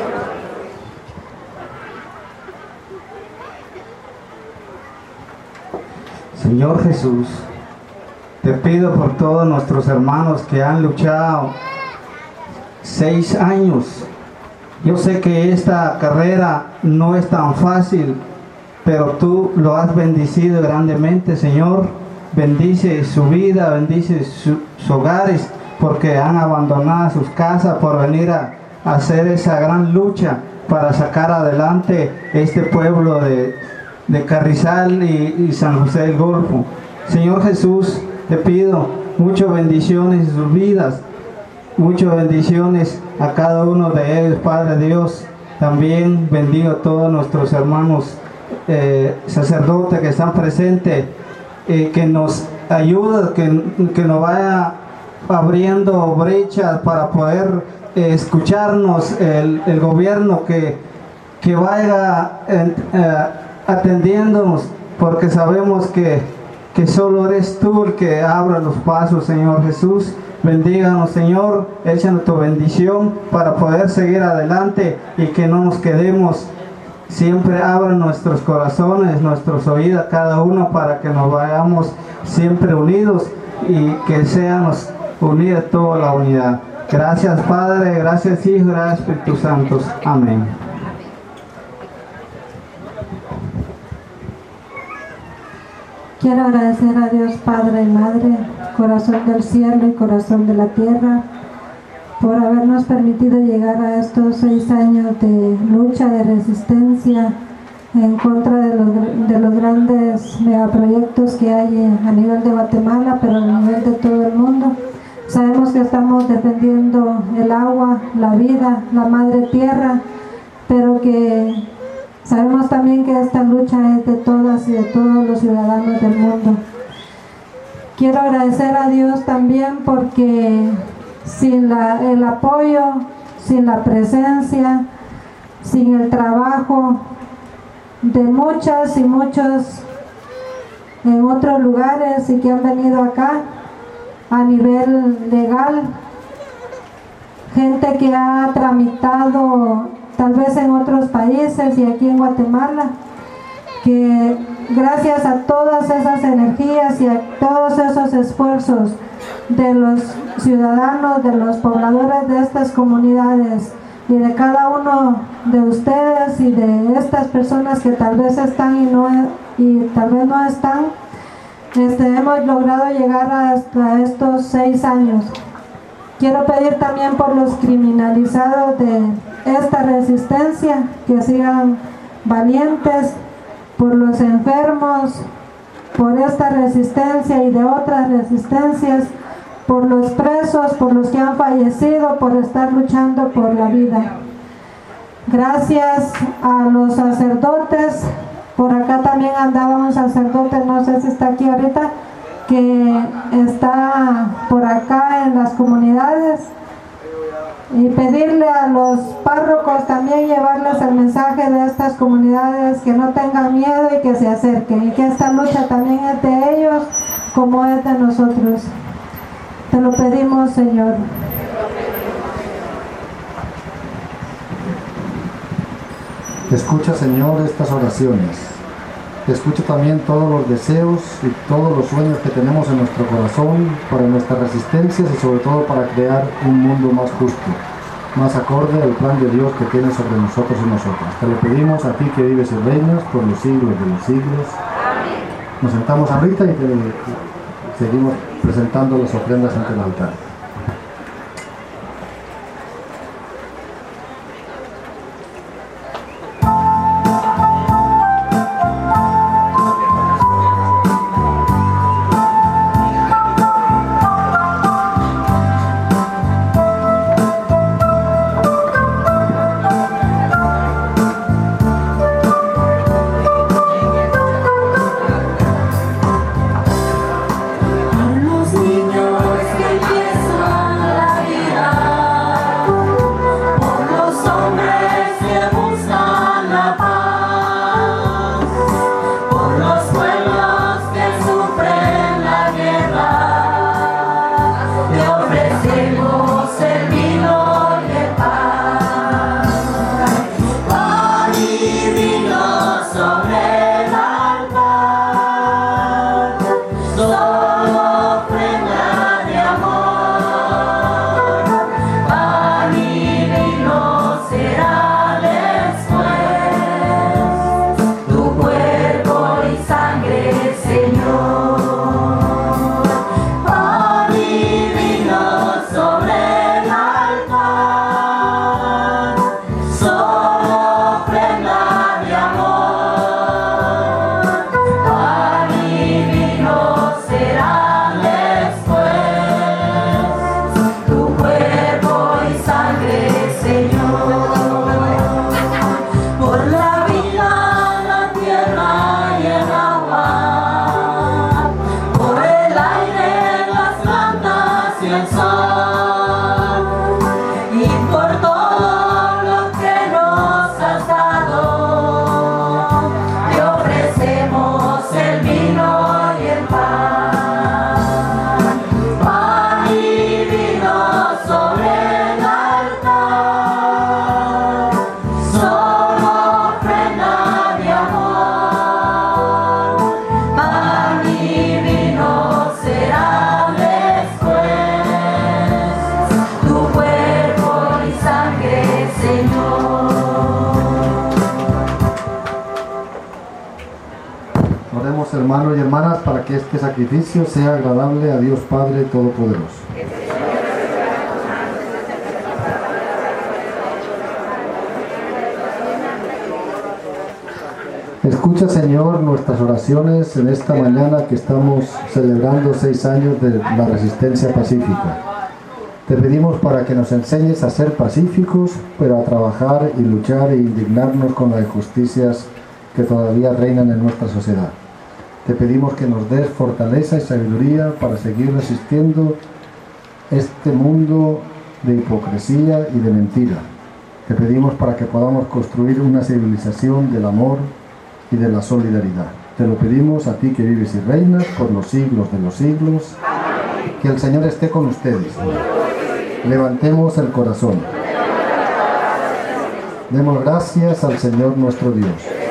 Señor Jesús, te pido por todos nuestros hermanos que han luchado seis años. Yo sé que esta carrera no es tan fácil, pero tú lo has bendecido grandemente, Señor. Bendice su vida, bendice su, sus hogares, porque han abandonado sus casas por venir a, a hacer esa gran lucha para sacar adelante este pueblo de, de Carrizal y, y San José del Golfo. Señor Jesús, te pido muchas bendiciones en sus vidas, muchas bendiciones a cada uno de ellos, Padre Dios. También bendigo a todos nuestros hermanos eh, sacerdotes que están presentes, eh, que nos ayuden, que, que nos vaya abriendo brechas para poder eh, escucharnos el, el gobierno, que, que vaya eh, eh, atendiéndonos, porque sabemos que que solo eres tú el que abra los pasos, Señor Jesús. Bendíganos, Señor, échanos tu bendición para poder seguir adelante y que no nos quedemos. Siempre abra nuestros corazones, nuestros oídos a cada uno para que nos vayamos siempre unidos y que seamos unidos toda la unidad. Gracias, Padre, gracias, Hijo, gracias, Espíritu Santo. Amén. Quiero agradecer a Dios Padre y Madre, corazón del cielo y corazón de la tierra, por habernos permitido llegar a estos seis años de lucha, de resistencia en contra de los, de los grandes megaproyectos que hay a nivel de Guatemala, pero a nivel de todo el mundo. Sabemos que estamos defendiendo el agua, la vida, la madre tierra, pero que sabemos también que esta lucha es de todas y de todos los ciudadanos del mundo. Quiero agradecer a Dios también porque sin la, el apoyo, sin la presencia, sin el trabajo de muchas y muchos en otros lugares y que han venido acá a nivel legal, gente que ha tramitado tal vez en otros países y aquí en Guatemala, que gracias a todas esas energías y a todos esos esfuerzos de los ciudadanos, de los pobladores de estas comunidades y de cada uno de ustedes y de estas personas que tal vez están y, no, y tal vez no están, este, hemos logrado llegar hasta estos seis años. Quiero pedir también por los criminalizados de esta resistencia, que sigan valientes, por los enfermos, por esta resistencia y de otras resistencias, por los presos, por los que han fallecido, por estar luchando por la vida. Gracias a los sacerdotes, por acá también andaba un sacerdote, no sé si está aquí ahorita, que está por acá en las comunidades, y pedirle a los párrocos también llevarles el mensaje de estas comunidades, que no tengan miedo y que se acerquen, y que esta lucha también es de ellos como es de nosotros. Te lo pedimos, Señor. Escucha, Señor, estas oraciones. Escucha también todos los deseos y todos los sueños que tenemos en nuestro corazón para nuestras resistencias y sobre todo para crear un mundo más justo, más acorde al plan de Dios que tiene sobre nosotros y nosotras. Te lo pedimos a ti que vives y reinas por los siglos de los siglos. Nos sentamos ahorita y te, seguimos presentando las ofrendas ante el altar. Hermanos y hermanas, para que este sacrificio sea agradable a Dios Padre Todopoderoso. Escucha, Señor, nuestras oraciones en esta mañana que estamos celebrando seis años de la resistencia pacífica. Te pedimos para que nos enseñes a ser pacíficos, pero a trabajar y luchar e indignarnos con las injusticias que todavía reinan en nuestra sociedad. Te pedimos que nos des fortaleza y sabiduría para seguir resistiendo este mundo de hipocresía y de mentira. Te pedimos para que podamos construir una civilización del amor y de la solidaridad. Te lo pedimos a ti que vives y reinas por los siglos de los siglos. Que el Señor esté con ustedes. Levantemos el corazón. Demos gracias al Señor nuestro Dios.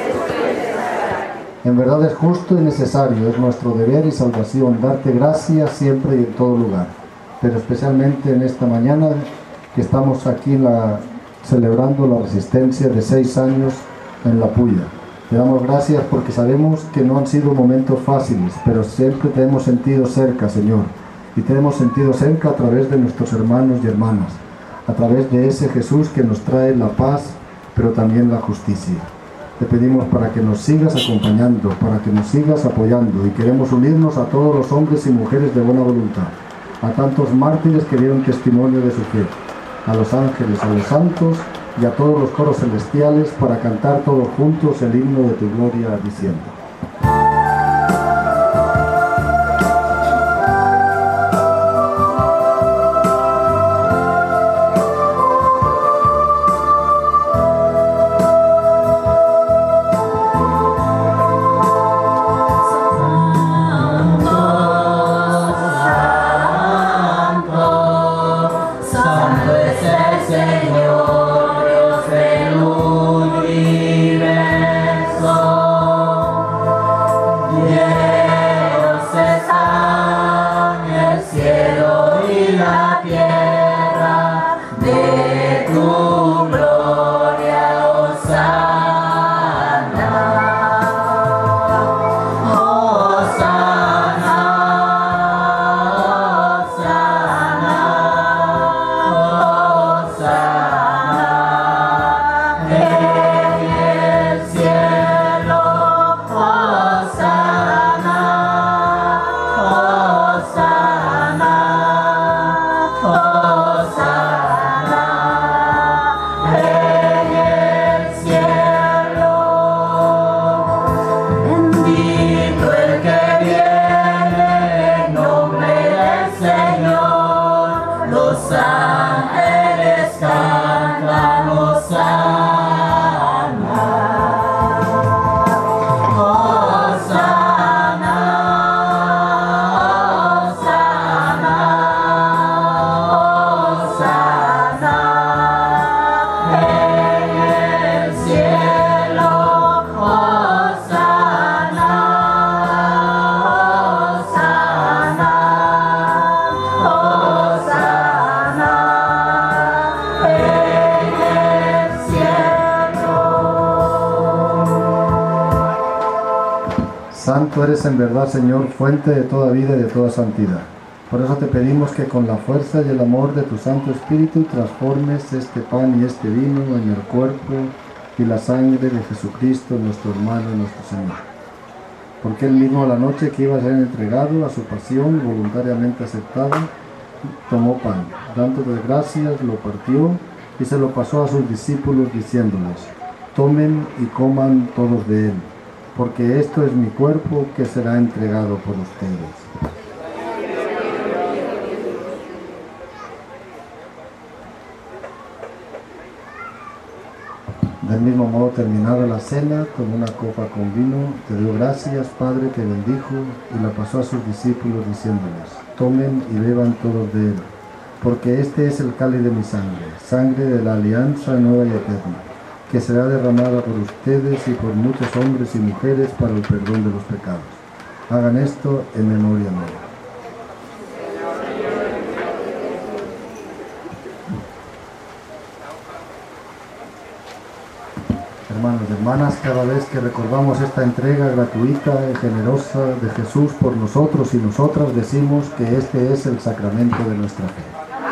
En verdad es justo y necesario, es nuestro deber y salvación darte gracias siempre y en todo lugar, pero especialmente en esta mañana que estamos aquí en la, celebrando la resistencia de seis años en la Puya. Te damos gracias porque sabemos que no han sido momentos fáciles, pero siempre te hemos sentido cerca, Señor, y te hemos sentido cerca a través de nuestros hermanos y hermanas, a través de ese Jesús que nos trae la paz, pero también la justicia. Te pedimos para que nos sigas acompañando, para que nos sigas apoyando, y queremos unirnos a todos los hombres y mujeres de buena voluntad, a tantos mártires que dieron testimonio de su fe, a los ángeles, a los santos y a todos los coros celestiales para cantar todos juntos el himno de tu gloria diciendo: Señor, Dios del universo. Santo eres en verdad, Señor, fuente de toda vida y de toda santidad. Por eso te pedimos que con la fuerza y el amor de tu Santo Espíritu transformes este pan y este vino en el cuerpo y la sangre de Jesucristo, nuestro hermano y nuestro Señor. Porque él mismo a la noche que iba a ser entregado a su pasión voluntariamente aceptada, tomó pan, dándoles gracias, lo partió y se lo pasó a sus discípulos diciéndoles: tomen y coman todos de él, porque esto es mi cuerpo que será entregado por ustedes. Del mismo modo, terminada la cena, tomó una copa con vino, te dio gracias, Padre, que bendijo y la pasó a sus discípulos diciéndoles: tomen y beban todos de él, porque este es el cáliz de mi sangre, sangre de la alianza nueva y eterna, que será derramada por ustedes y por muchos hombres y mujeres para el perdón de los pecados. Hagan esto en memoria mía. Hermanos y hermanas, cada vez que recordamos esta entrega gratuita y generosa de Jesús por nosotros y nosotras, decimos que este es el sacramento de nuestra fe.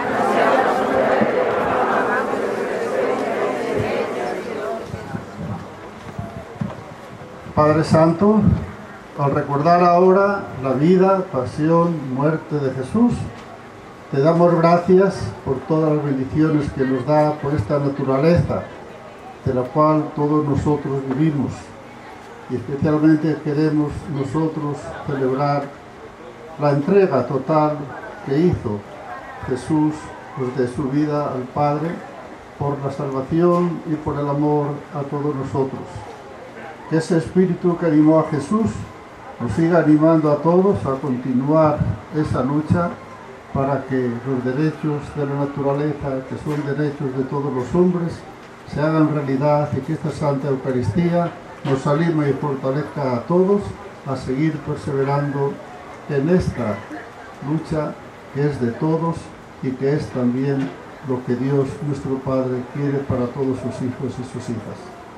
Padre Santo, al recordar ahora la vida, pasión, muerte de Jesús, te damos gracias por todas las bendiciones que nos da por esta naturaleza de la cual todos nosotros vivimos, y especialmente queremos nosotros celebrar la entrega total que hizo Jesús pues, de su vida al Padre por la salvación y por el amor a todos nosotros. Que ese espíritu que animó a Jesús nos siga animando a todos a continuar esa lucha para que los derechos de la naturaleza, que son derechos de todos los hombres, se hagan realidad, y que esta Santa Eucaristía nos anime y fortalezca a todos a seguir perseverando en esta lucha que es de todos y que es también lo que Dios nuestro Padre quiere para todos sus hijos y sus hijas.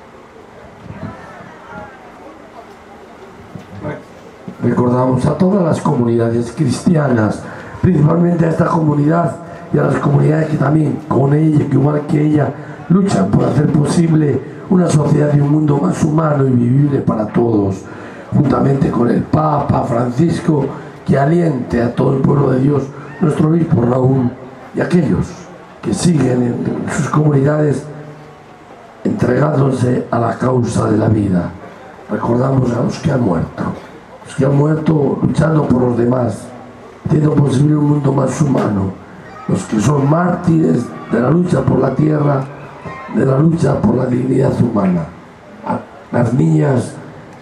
Recordamos a todas las comunidades cristianas, principalmente a esta comunidad y a las comunidades que también con ella, que igual que ella, luchan por hacer posible una sociedad y un mundo más humano y vivible para todos, juntamente con el Papa Francisco, que aliente a todo el pueblo de Dios, nuestro obispo Raúl, y aquellos que siguen en sus comunidades entregándose a la causa de la vida. Recordamos a los que han muerto, los que han muerto luchando por los demás, haciendo posible un mundo más humano, los que son mártires de la lucha por la tierra, de la lucha por la dignidad humana. Las niñas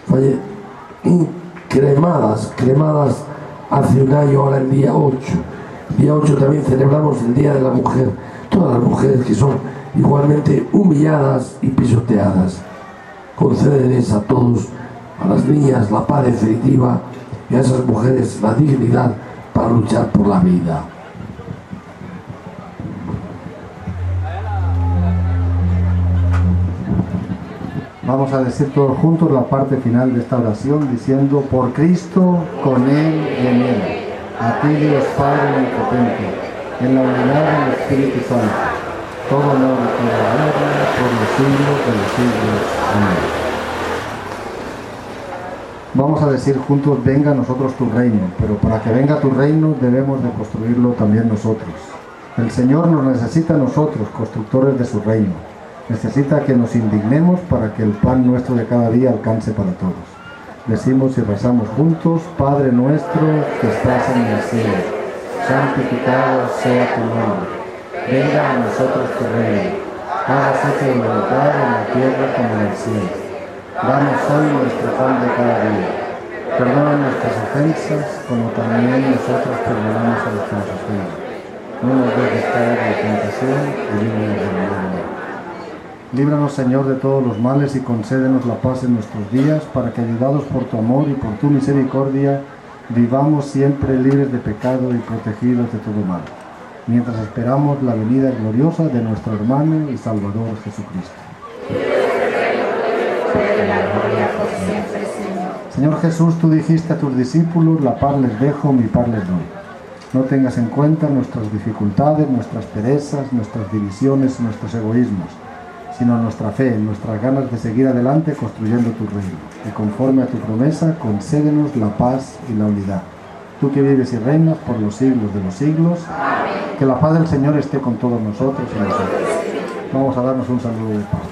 cremadas, cremadas hace un año, ahora el día ocho. El día ocho también celebramos el Día de la Mujer. Todas las mujeres que son igualmente humilladas y pisoteadas. Concédeles a todos, a las niñas, la paz definitiva y a esas mujeres la dignidad para luchar por la vida. Vamos a decir todos juntos la parte final de esta oración diciendo: por Cristo, con Él y en Él, a ti Dios Padre omnipotente, en la unidad del Espíritu Santo, todo honor y toda gloria por los siglos de los siglos. Amén. Vamos a decir juntos: venga a nosotros tu reino, pero para que venga tu reino debemos de construirlo también nosotros. El Señor nos necesita a nosotros, constructores de su reino. Necesita que nos indignemos para que el pan nuestro de cada día alcance para todos. Decimos y rezamos juntos: Padre nuestro que estás en el cielo, santificado sea tu nombre. Venga a nosotros tu reino. Hágase tu voluntad en la tierra como en el cielo. Danos hoy nuestro pan de cada día. Perdona nuestras ofensas como también nosotros perdonamos a los que nos ofenden. No nos dejes caer en la tentación y líbranos del mal. Líbranos, Señor, de todos los males y concédenos la paz en nuestros días, para que, ayudados por tu amor y por tu misericordia, vivamos siempre libres de pecado y protegidos de todo mal, mientras esperamos la venida gloriosa de nuestro hermano y Salvador Jesucristo. gloria por siempre, Señor. Señor Jesús, tú dijiste a tus discípulos, la paz les dejo, mi paz les doy. No tengas en cuenta nuestras dificultades, nuestras perezas, nuestras divisiones, nuestros egoísmos, sino nuestra fe, nuestras ganas de seguir adelante construyendo tu reino. Y conforme a tu promesa, concédenos la paz y la unidad. Tú que vives y reinas por los siglos de los siglos, amén. Que la paz del Señor esté con todos nosotros y nosotros. Vamos a darnos un saludo de paz.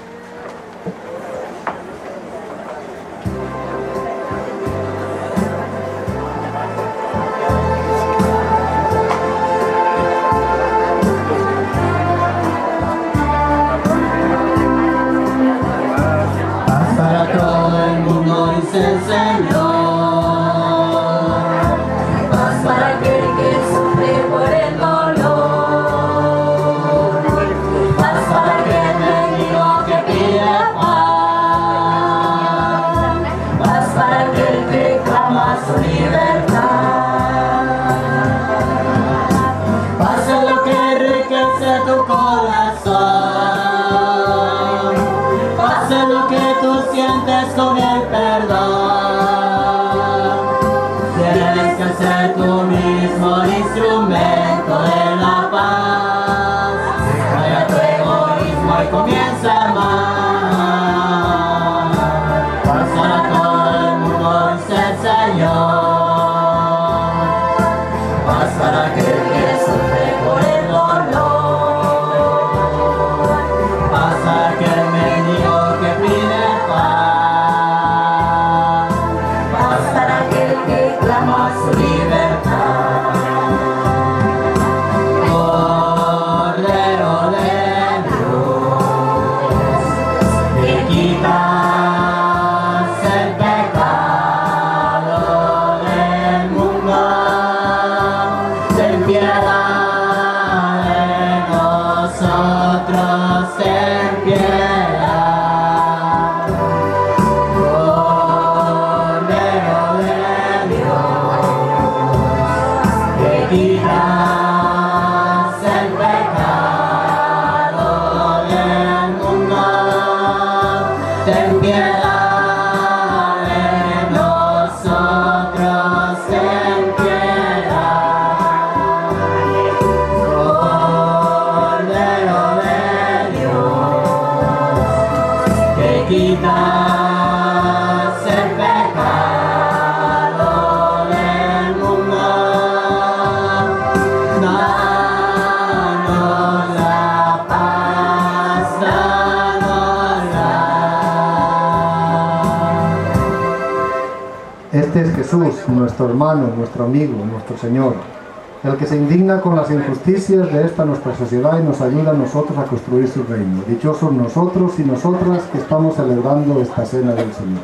Este es Jesús, nuestro hermano, nuestro amigo, nuestro Señor, el que se indigna con las injusticias de esta nuestra sociedad y nos ayuda a nosotros a construir su reino. Dichosos nosotros y nosotras que estamos celebrando esta cena del Señor.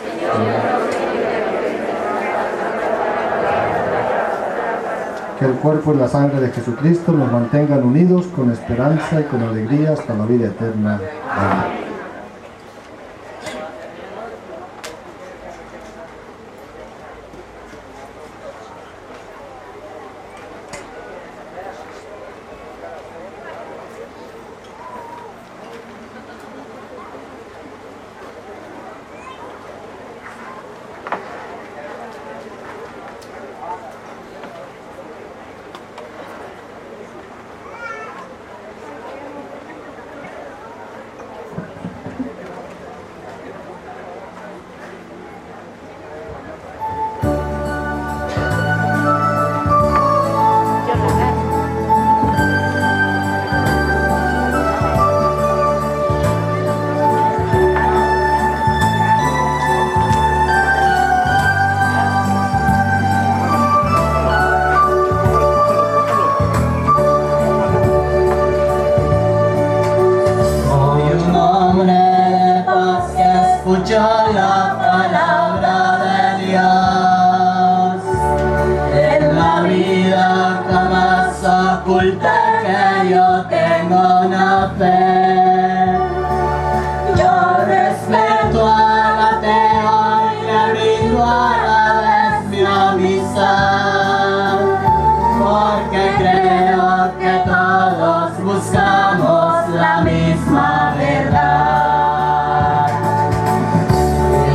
Que el cuerpo y la sangre de Jesucristo nos mantengan unidos con esperanza y con alegría hasta la vida eterna. Amén. Buscamos la misma verdad.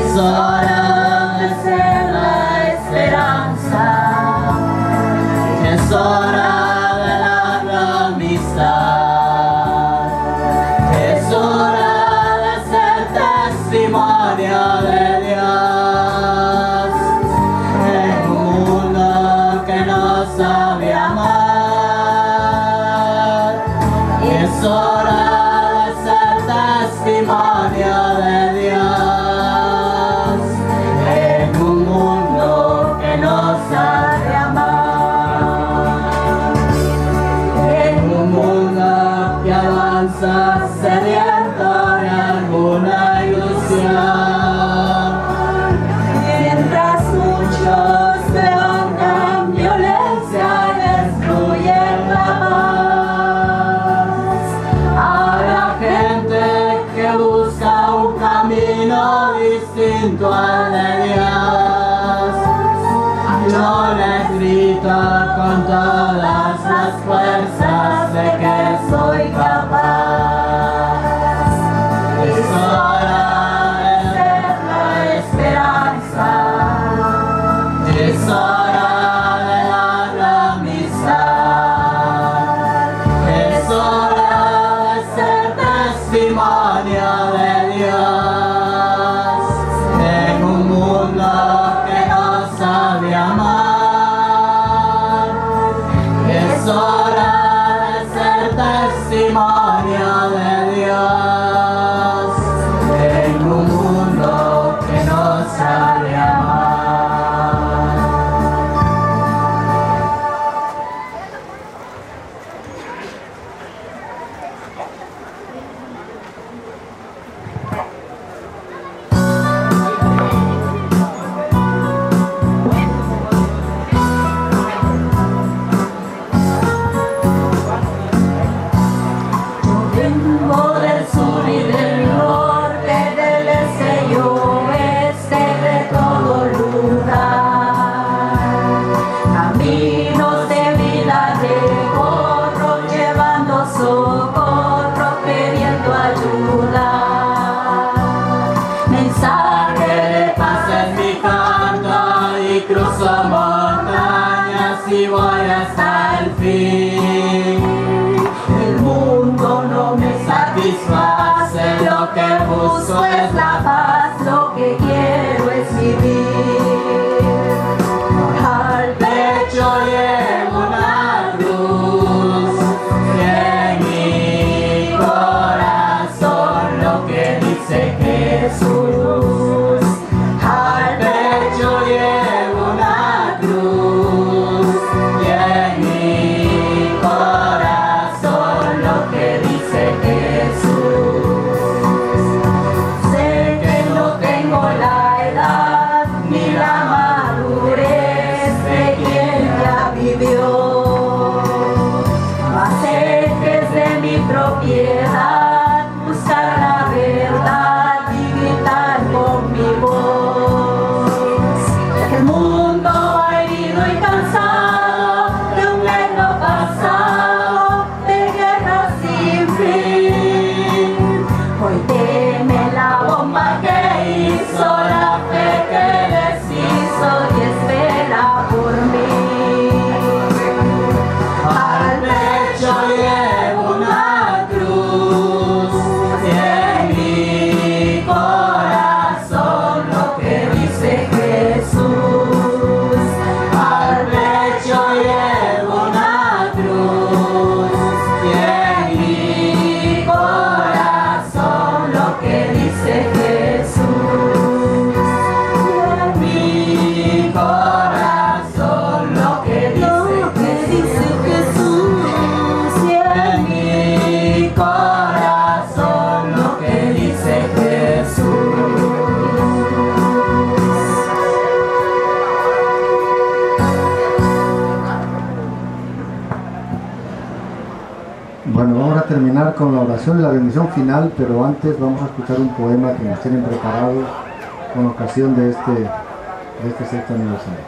distinto al de Dios. Yo les grito con todas las fuerzas de que soy capaz. Es hora de ser la esperanza. Es hora de dar la amistad. Es hora de ser testimonio de Dios en un mundo que no sabe amar. Es hora de ser testimonio de Dios en un mundo que no sabe amar. Vengo del sur y del norte, del este y oeste, de todo lugar. Caminos de vida recorro, llevando socorro, pidiendo ayuda. Mensaje de paz es mi canto y cruzo montañas y voy hasta el fin. El mundo no me satisface, lo que busco es la paz, lo que quiero es vivir. Al pecho llevo una cruz y en mi corazón lo que dice Jesús. Al pecho llevo una cruz y en mi corazón lo que dice Jesús. Sé que no tengo la edad ni la madurez de quien ya vivió, mas sé que es de mi propiedad buscar la verdad y gritar con mi voz. El mundo ha herido y cansado de un negro pasado de guerra sin fin. Hoy teme la bomba que hizo, la fe que deshizo y espera por mí. Al pecho llevo una cruz y en mi corazón lo que dice Jesús. Al pecho llevo una cruz y en mi corazón lo que dice Jesús. Y en mi corazón lo que dice Jesús. Y en mi corazón lo que dice Jesús. Bueno, vamos a terminar con la oración y la bendición final, pero antes vamos a escuchar un poema que nos tienen preparado con ocasión de este, de este sexto aniversario.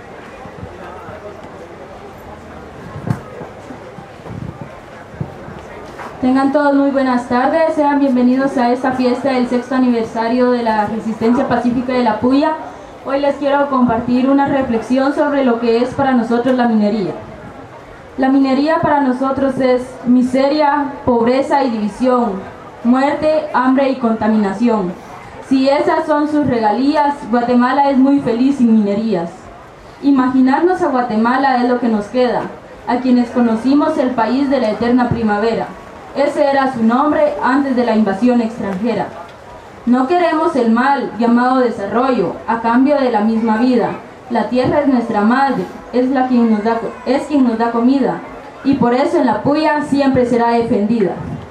Tengan todos muy buenas tardes, sean bienvenidos a esta fiesta del sexto aniversario de la Resistencia Pacífica de la Puya. Hoy les quiero compartir una reflexión sobre lo que es para nosotros la minería. La minería para nosotros es miseria, pobreza y división, muerte, hambre y contaminación. Si esas son sus regalías, Guatemala es muy feliz sin minerías. Imaginarnos a Guatemala es lo que nos queda, a quienes conocimos el país de la eterna primavera. Ese era su nombre antes de la invasión extranjera. No queremos el mal llamado desarrollo a cambio de la misma vida. La tierra es nuestra madre, es, la quien nos da, es quien nos da comida, y por eso en la Puya siempre será defendida.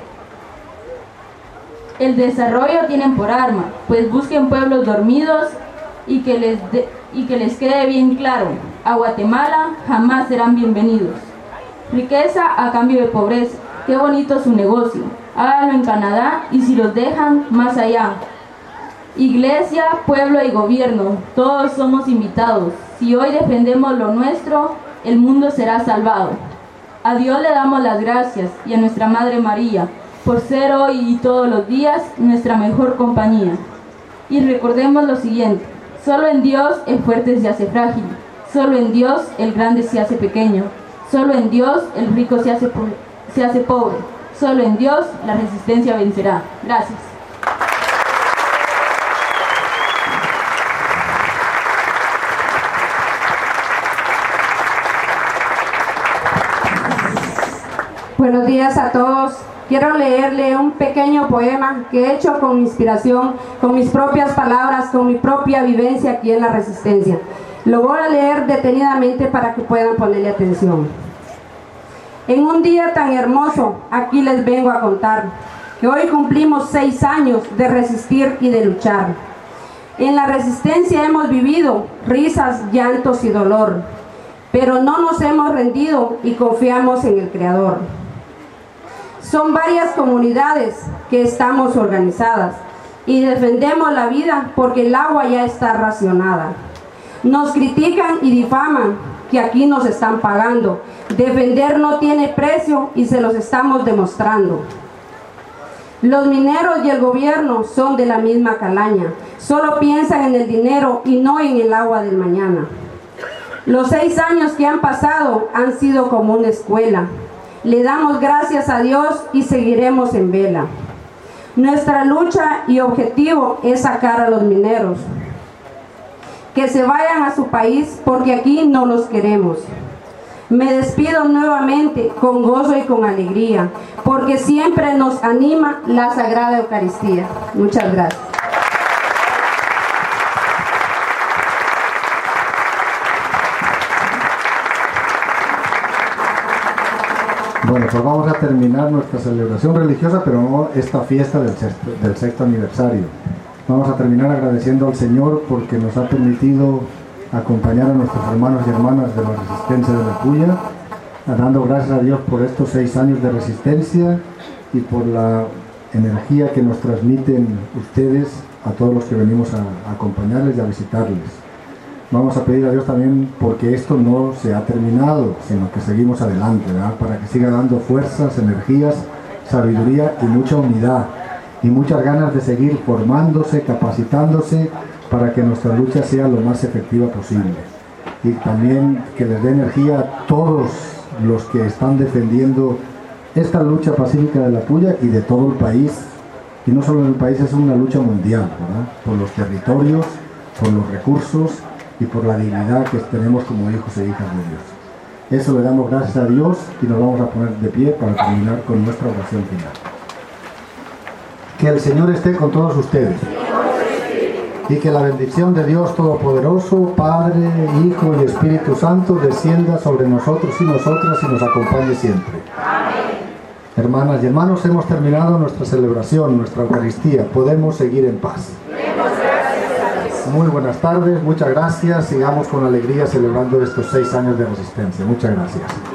El desarrollo tienen por arma, pues busquen pueblos dormidos y que les, de, y que les quede bien claro, a Guatemala jamás serán bienvenidos. Riqueza a cambio de pobreza, qué bonito su negocio, háganlo en Canadá y si los dejan, más allá. Iglesia, pueblo y gobierno, todos somos invitados. Si hoy defendemos lo nuestro, el mundo será salvado. A Dios le damos las gracias y a nuestra Madre María por ser hoy y todos los días nuestra mejor compañía. Y recordemos lo siguiente: solo en Dios el fuerte se hace frágil, solo en Dios el grande se hace pequeño, solo en Dios el rico se hace, po- se hace pobre, solo en Dios la resistencia vencerá. Gracias. Buenos días a todos. Quiero leerle un pequeño poema que he hecho con inspiración, con mis propias palabras, con mi propia vivencia aquí en la Resistencia. Lo voy a leer detenidamente para que puedan ponerle atención. En un día tan hermoso, aquí les vengo a contar que hoy cumplimos seis años de resistir y de luchar. En la Resistencia hemos vivido risas, llantos y dolor, pero no nos hemos rendido y confiamos en el Creador. Son varias comunidades que estamos organizadas y defendemos la vida porque el agua ya está racionada. Nos critican y difaman que aquí nos están pagando. Defender no tiene precio y se los estamos demostrando. Los mineros y el gobierno son de la misma calaña. Solo piensan en el dinero y no en el agua del mañana. Los seis años que han pasado han sido como una escuela. Le damos gracias a Dios y seguiremos en vela. Nuestra lucha y objetivo es sacar a los mineros, que se vayan a su país porque aquí no los queremos. Me despido nuevamente con gozo y con alegría, porque siempre nos anima la Sagrada Eucaristía. Muchas gracias. Bueno, pues vamos a terminar nuestra celebración religiosa, pero no esta fiesta del sexto, del sexto aniversario. Vamos a terminar agradeciendo al Señor porque nos ha permitido acompañar a nuestros hermanos y hermanas de la Resistencia de la Puya, dando gracias a Dios por estos seis años de resistencia y por la energía que nos transmiten ustedes a todos los que venimos a, a acompañarles y a visitarles. Vamos a pedir a Dios también porque esto no se ha terminado, sino que seguimos adelante, ¿verdad? Para que siga dando fuerzas, energías, sabiduría y mucha unidad y muchas ganas de seguir formándose, capacitándose para que nuestra lucha sea lo más efectiva posible. Y también que les dé energía a todos los que están defendiendo esta lucha pacífica de la Puya y de todo el país. Y no solo en el país, es una lucha mundial, ¿verdad? Por los territorios, por los recursos y por la dignidad que tenemos como hijos e hijas de Dios. Eso le damos gracias a Dios y nos vamos a poner de pie para terminar con nuestra oración final. Que el Señor esté con todos ustedes y que la bendición de Dios Todopoderoso, Padre, Hijo y Espíritu Santo descienda sobre nosotros y nosotras y nos acompañe siempre. Amén. Hermanas y hermanos, hemos terminado nuestra celebración, nuestra Eucaristía. Podemos seguir en paz. Muy buenas tardes, muchas gracias. Sigamos con alegría celebrando estos seis años de resistencia. Muchas gracias.